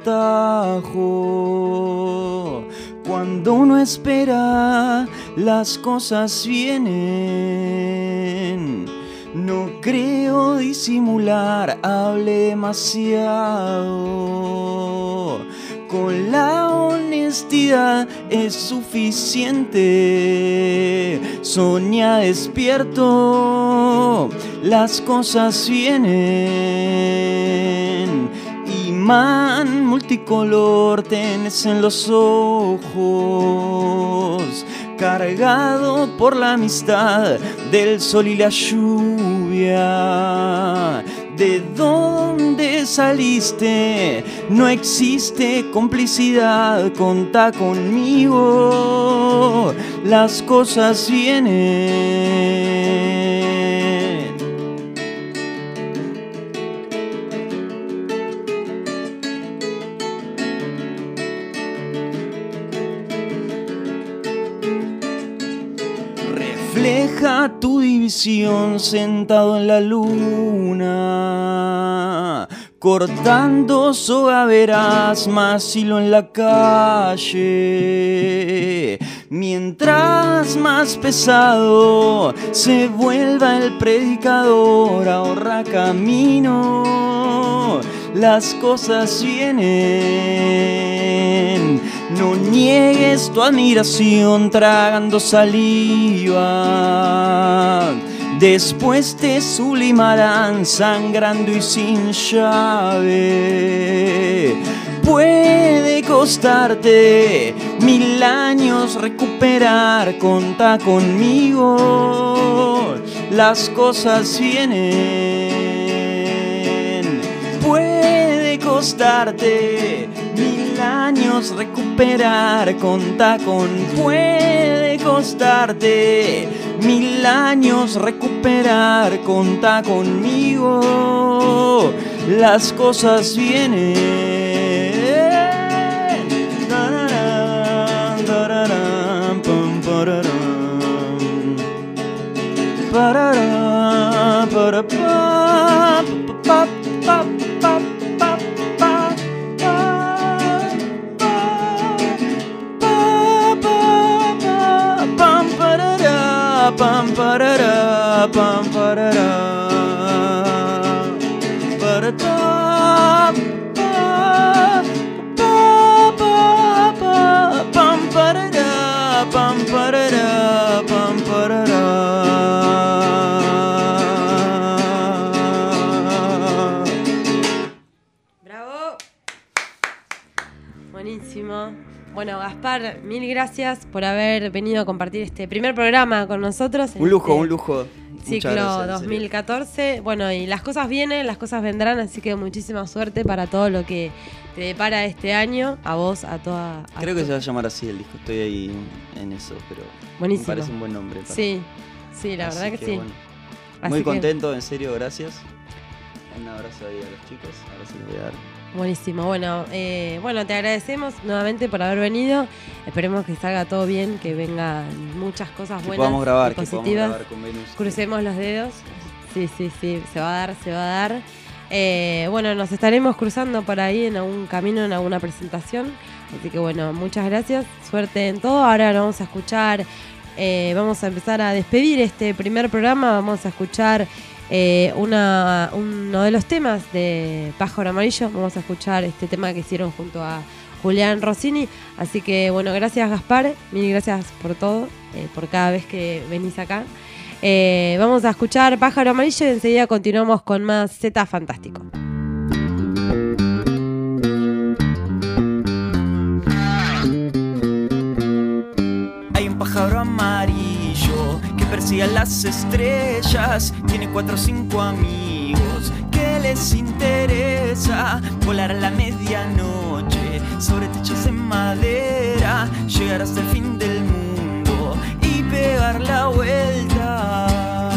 atajo. Cuando uno espera, las cosas vienen. No creo disimular, hablé demasiado. Con la honestidad es suficiente. Soñá despierto, las cosas vienen. Imán multicolor tenés en los ojos, cargado por la amistad del sol y la lluvia. ¿De dónde saliste? No existe complicidad, contá conmigo, las cosas vienen. Refleja tu división sentado en la luna. Cortando soga verás más hilo en la calle. Mientras más pesado se vuelva el predicador, ahorra camino, las cosas vienen. No niegues tu admiración tragando saliva. Después te sublimarán sangrando y sin llave. Puede costarte mil años recuperar, contá conmigo, las cosas vienen. Puede costarte mil años recuperar, contá con. Puede costarte mil años recuperar, contá conmigo, las cosas vienen. Parará, para, pa, pa, pa, pa, pa, pa, pam, parará, pam, parará, pam, parará, paratá, pa, pa, pa, pa, pam, parará, pam, parará, pam, parará. Bueno, Gaspar, mil gracias por haber venido a compartir este primer programa con nosotros. Un lujo, este un lujo. Ciclo gracias, dos mil catorce. Bueno, y las cosas vienen, las cosas vendrán, así que muchísima suerte para todo lo que te depara este año, a vos, a toda... A Creo que se va a llamar así el disco, estoy ahí en eso, pero buenísimo. Me parece un buen nombre. Para... Sí, sí, la así verdad que, que sí. Bueno. Muy contento, que... en serio, gracias. Un abrazo ahí a los chicos, ahora sí les voy a dar. Buenísimo, bueno, eh, bueno, te agradecemos nuevamente por haber venido. Esperemos que salga todo bien, que vengan muchas cosas que buenas, podamos grabar, y positivas. Que podamos grabar con Venus. Crucemos los dedos. Sí, sí, sí, se va a dar, se va a dar. Eh, bueno, nos estaremos cruzando por ahí en algún camino, en alguna presentación. Así que bueno, muchas gracias, suerte en todo. Ahora lo vamos a escuchar, eh, vamos a empezar a despedir este primer programa. Vamos a escuchar Eh, una, uno de los temas de Pájaro Amarillo. Vamos a escuchar este tema que hicieron junto a Julián Rossini. Así que bueno, gracias Gaspar, mil gracias por todo, eh, por cada vez que venís acá. eh, Vamos a escuchar Pájaro Amarillo y enseguida continuamos con más Z Fantástico. Hay un pájaro amarillo que persigue a las estrellas. Tiene cuatro o cinco amigos que les interesa volar a la medianoche sobre techos de madera, llegar hasta el fin del mundo y pegar la vuelta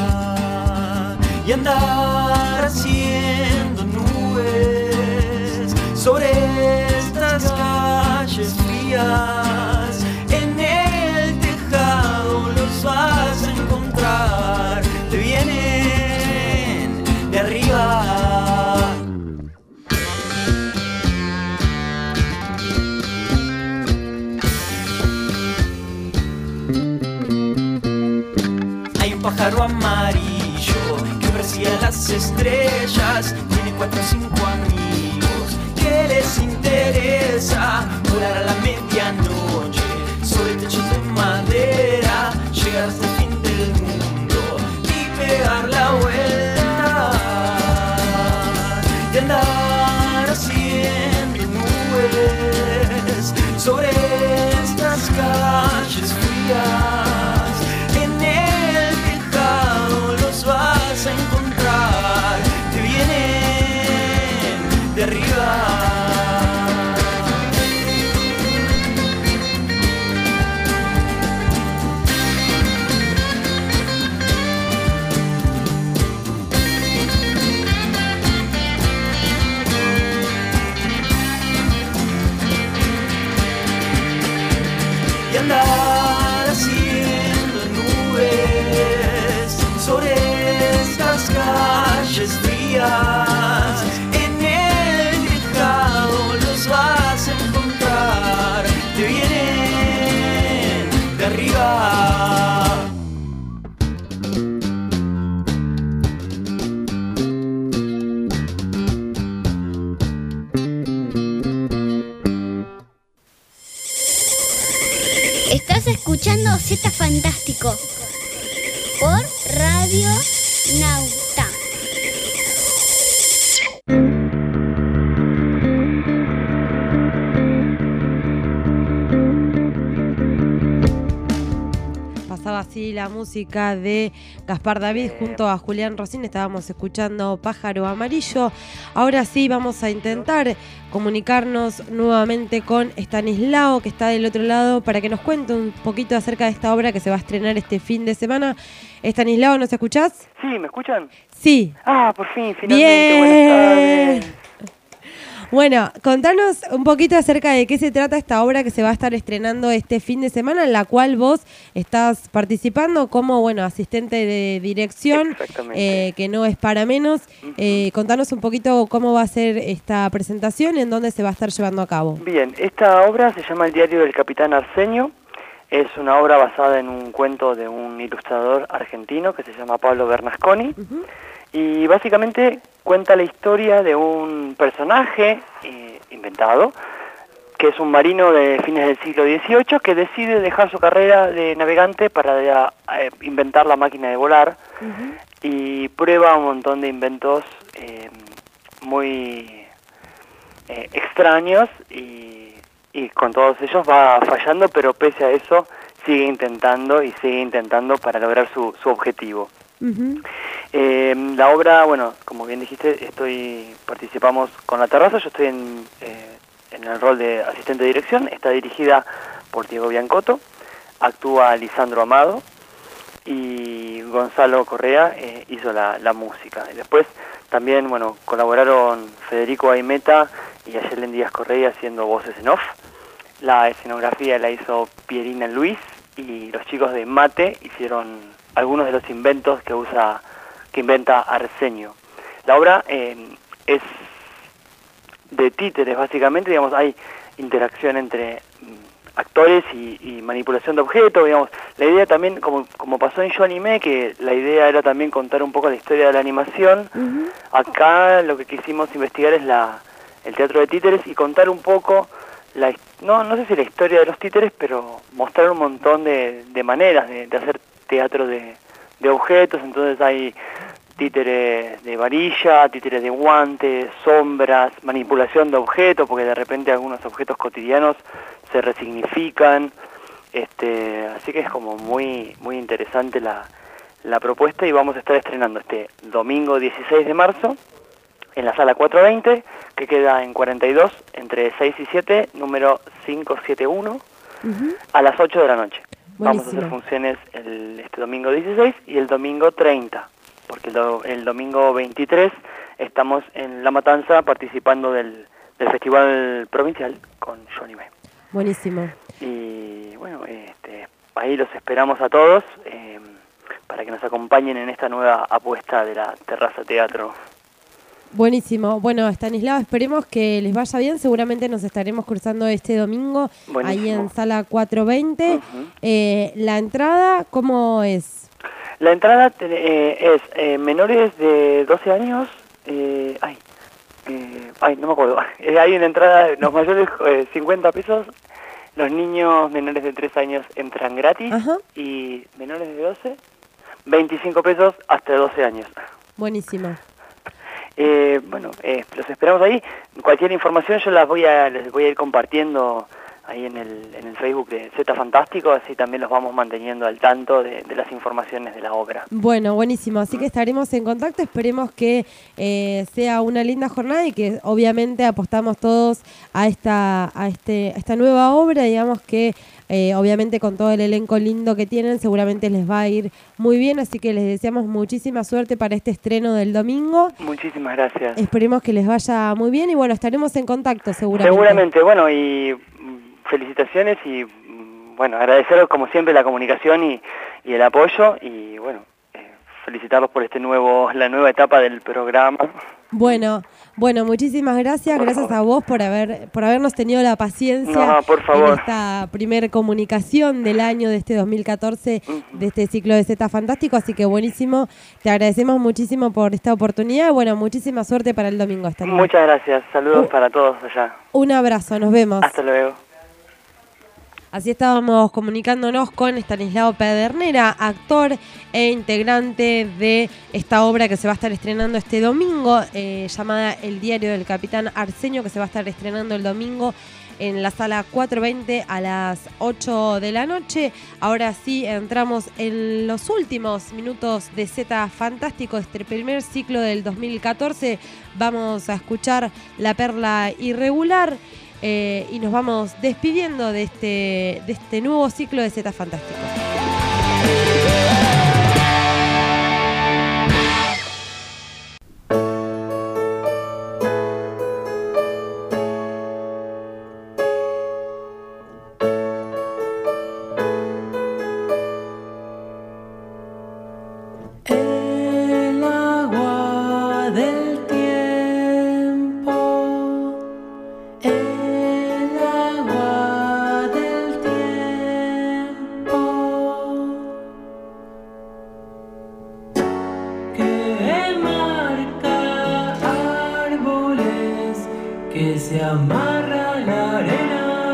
y andar haciendo nubes sobre estas calles frías. En el tejado los vas a encontrar, te vienen de arriba. Hay un pájaro amarillo que persigue a las estrellas. Tiene cuatro o cinco amigos que les interesa volar a la medianoche sobre techos de madera, llegar hasta el fin del mundo y pegar la vuelta y andar haciendo nubes sobre estas calles frías. En el tejado los vas a encontrar, te vienen de arriba. Z Fantástico por Radio Nauta. Pasaba así la música de Gaspar David junto a Julián Rosín. Estábamos escuchando Pájaro Amarillo. Ahora sí vamos a intentar comunicarnos nuevamente con Estanislao, que está del otro lado, para que nos cuente un poquito acerca de esta obra que se va a estrenar este fin de semana. Estanislao, ¿nos escuchás? Sí, ¿me escuchan? Sí. Ah, por fin, finalmente. Bien. Buenas tardes. Bueno, contanos un poquito acerca de qué se trata esta obra que se va a estar estrenando este fin de semana, en la cual vos estás participando como, bueno, asistente de dirección, eh, que no es para menos. Uh-huh. Eh, contanos un poquito cómo va a ser esta presentación y en dónde se va a estar llevando a cabo. Bien, esta obra se llama El diario del capitán Arsenio. Es una obra basada en un cuento de un ilustrador argentino que se llama Pablo Bernasconi. Uh-huh. Y básicamente cuenta la historia de un personaje eh, inventado, que es un marino de fines del siglo dieciocho, que decide dejar su carrera de navegante para eh, inventar la máquina de volar. Uh-huh. Y prueba un montón de inventos eh, muy eh, extraños y, y con todos ellos va fallando, pero pese a eso sigue intentando y sigue intentando para lograr su, su objetivo. Uh-huh. Eh, la obra, bueno, como bien dijiste, estoy participamos con La Terraza. Yo estoy en, eh, en el rol de asistente de dirección. Está dirigida por Diego Biancotto, actúa Lisandro Amado y Gonzalo Correa eh, hizo la, la música. Y después también, bueno, colaboraron Federico Aimeta y Ayelen Díaz Correa haciendo voces en off. La escenografía la hizo Pierina Luis y los chicos de Mate hicieron algunos de los inventos que usa que inventa Arsenio. La obra eh, es de títeres, básicamente, digamos, hay interacción entre mm, actores y, y manipulación de objetos, digamos. La idea también, como, como pasó en Yo Animé, que la idea era también contar un poco la historia de la animación. Uh-huh. Acá lo que quisimos investigar es la el teatro de títeres y contar un poco la, no no sé si la historia de los títeres, pero mostrar un montón de, de maneras de, de hacer teatro de, de objetos. Entonces hay títeres de varilla, títeres de guantes, sombras, manipulación de objetos, porque de repente algunos objetos cotidianos se resignifican. Este, así que es como muy muy interesante la, la propuesta, y vamos a estar estrenando este domingo dieciséis de marzo en la sala cuatrocientos veinte, que queda en cuarenta y dos, entre seis y siete, número quinientos setenta y uno, uh-huh. a las ocho de la noche. Buenísimo. Vamos a hacer funciones el, este domingo dieciséis y el domingo treinta, porque el, do, el domingo veintitrés estamos en La Matanza participando del, del Festival Provincial con Yo Animé. Buenísimo. Y bueno, este, ahí los esperamos a todos eh, para que nos acompañen en esta nueva apuesta de la Terraza Teatro. Buenísimo. Bueno, Estanislao, esperemos que les vaya bien. Seguramente nos estaremos cruzando este domingo. Buenísimo. Ahí en sala cuatrocientos veinte. Uh-huh. Eh, ¿la entrada cómo es? La entrada eh, es eh, menores de doce años. Eh, ay, eh, ay, no me acuerdo. Eh, hay una entrada, los mayores eh, cincuenta pesos. Los niños menores de tres años entran gratis. Uh-huh. Y menores de doce, veinticinco pesos hasta doce años. Buenísimo. Eh, bueno, eh, los esperamos ahí. Cualquier información yo las voy a les voy a ir compartiendo ahí en el en el Facebook de Z Fantástico, así también los vamos manteniendo al tanto de, de las informaciones de la obra. Bueno, buenísimo. Así que estaremos en contacto. Esperemos que eh, sea una linda jornada y que obviamente apostamos todos a esta a este a esta nueva obra, digamos que Eh, obviamente con todo el elenco lindo que tienen, seguramente les va a ir muy bien, así que les deseamos muchísima suerte para este estreno del domingo. Muchísimas gracias. Esperemos que les vaya muy bien y bueno, estaremos en contacto seguramente. Seguramente, bueno, y felicitaciones y bueno, agradeceros como siempre la comunicación y, y el apoyo y bueno, eh, felicitarlos por este nuevo la nueva etapa del programa. Bueno, bueno, muchísimas gracias, por gracias favor. a vos por haber por habernos tenido la paciencia no, por favor. en esta primer comunicación del año de este dos mil catorce, uh-huh. de este ciclo de Z Fantástico, así que buenísimo, te agradecemos muchísimo por esta oportunidad y bueno, muchísima suerte para el domingo. Hasta luego. Muchas gracias, saludos uh, para todos allá. Un abrazo, nos vemos. Hasta luego. Así estábamos comunicándonos con Estanislao Pedernera, actor e integrante de esta obra que se va a estar estrenando este domingo, eh, llamada El diario del capitán Arsenio, que se va a estar estrenando el domingo en la sala cuatro veinte a las ocho de la noche. Ahora sí, entramos en los últimos minutos de Z Fantástico, este primer ciclo del dos mil catorce. Vamos a escuchar La Perla Irregular. Eh, y nos vamos despidiendo de este, de este nuevo ciclo de Z Fantástico. El agua del tiempo, el agua del tiempo, que marca árboles, que se amarra a la arena.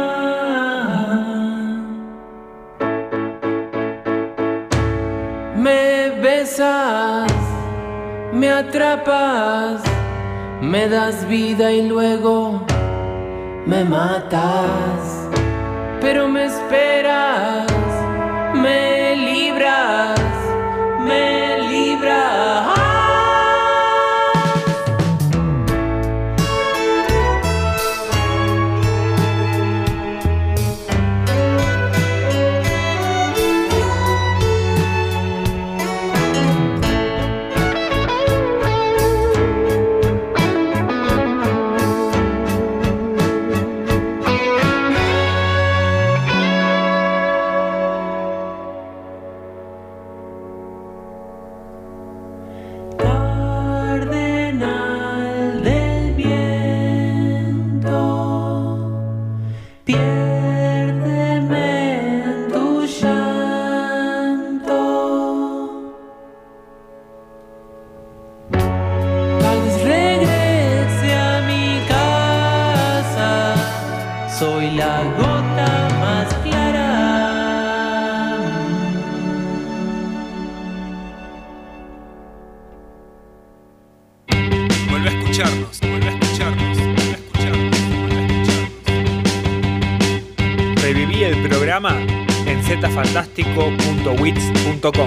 Me besas, me atrapas, me das vida y luego me matas, pero me esperas, me libras, me libras. Cardenal del viento, piérdeme en tu llanto. Tal vez regrese a mi casa, soy la gota más clara. Vuelve a escucharnos, vuelve a escucharnos, vuelve a escucharnos, vuelve a escucharnos. Reviví el programa en z fantástico punto wix punto com.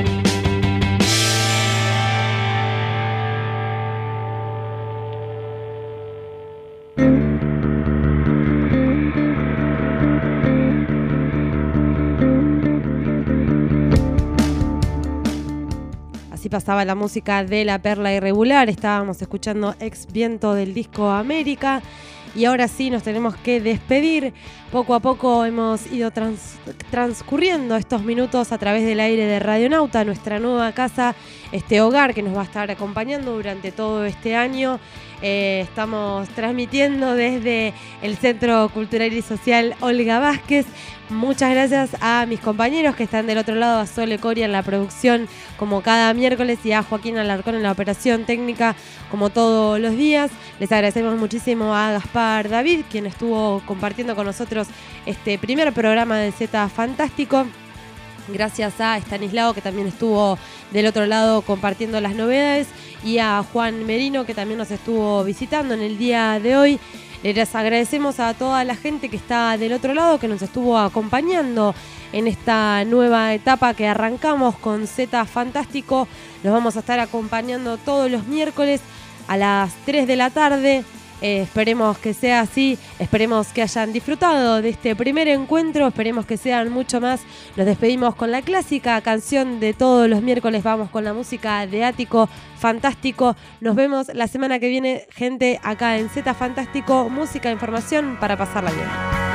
Así pasaba la música de La Perla Irregular. Estábamos escuchando Ex Viento del disco América. Y ahora sí nos tenemos que despedir. Poco a poco hemos ido trans, transcurriendo estos minutos a través del aire de Radionauta, nuestra nueva casa, este hogar que nos va a estar acompañando durante todo este año. Eh, estamos transmitiendo desde el Centro Cultural y Social Olga Vázquez. Muchas gracias a mis compañeros que están del otro lado, a Sole Coria en la producción como cada miércoles y a Joaquín Alarcón en la operación técnica como todos los días. Les agradecemos muchísimo a Gaspar David, quien estuvo compartiendo con nosotros este primer programa de Z Fantástico. Gracias a Estanislao, que también estuvo del otro lado compartiendo las novedades, y a Juan Merino, que también nos estuvo visitando en el día de hoy. Les agradecemos a toda la gente que está del otro lado, que nos estuvo acompañando en esta nueva etapa que arrancamos con Z Fantástico. Nos vamos a estar acompañando todos los miércoles a las tres de la tarde. Eh, esperemos que sea así, esperemos que hayan disfrutado de este primer encuentro, esperemos que sean mucho más. Nos despedimos con la clásica canción de todos los miércoles, vamos con la música de Ático Fantástico. Nos vemos la semana que viene, gente, acá en Z Fantástico, música e información para pasarla bien.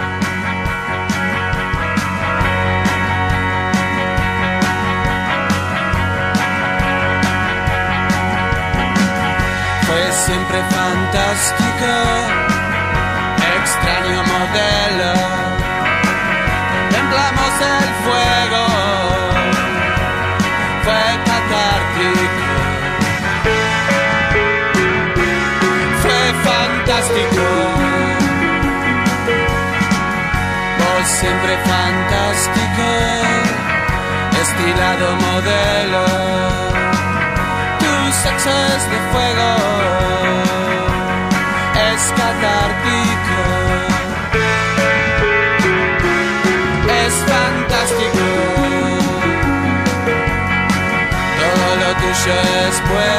Fue siempre fantástica, extraño modelo. Templamos el fuego, fue catártico. Fue fantástico. Vos siempre fantástico, estilado modelo. Tu sexo es de fuego, es catártico, es fantástico. Todo lo tuyo es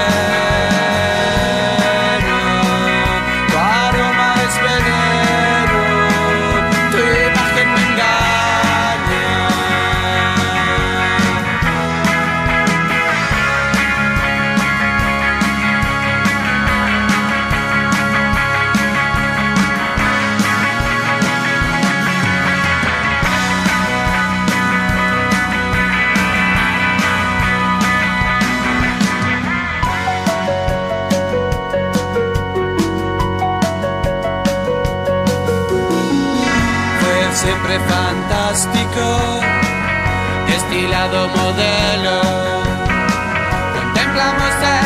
bueno, tu aroma es veneno, tu imagen me engaña. Siempre fantástico, estilado modelo. Contemplamos el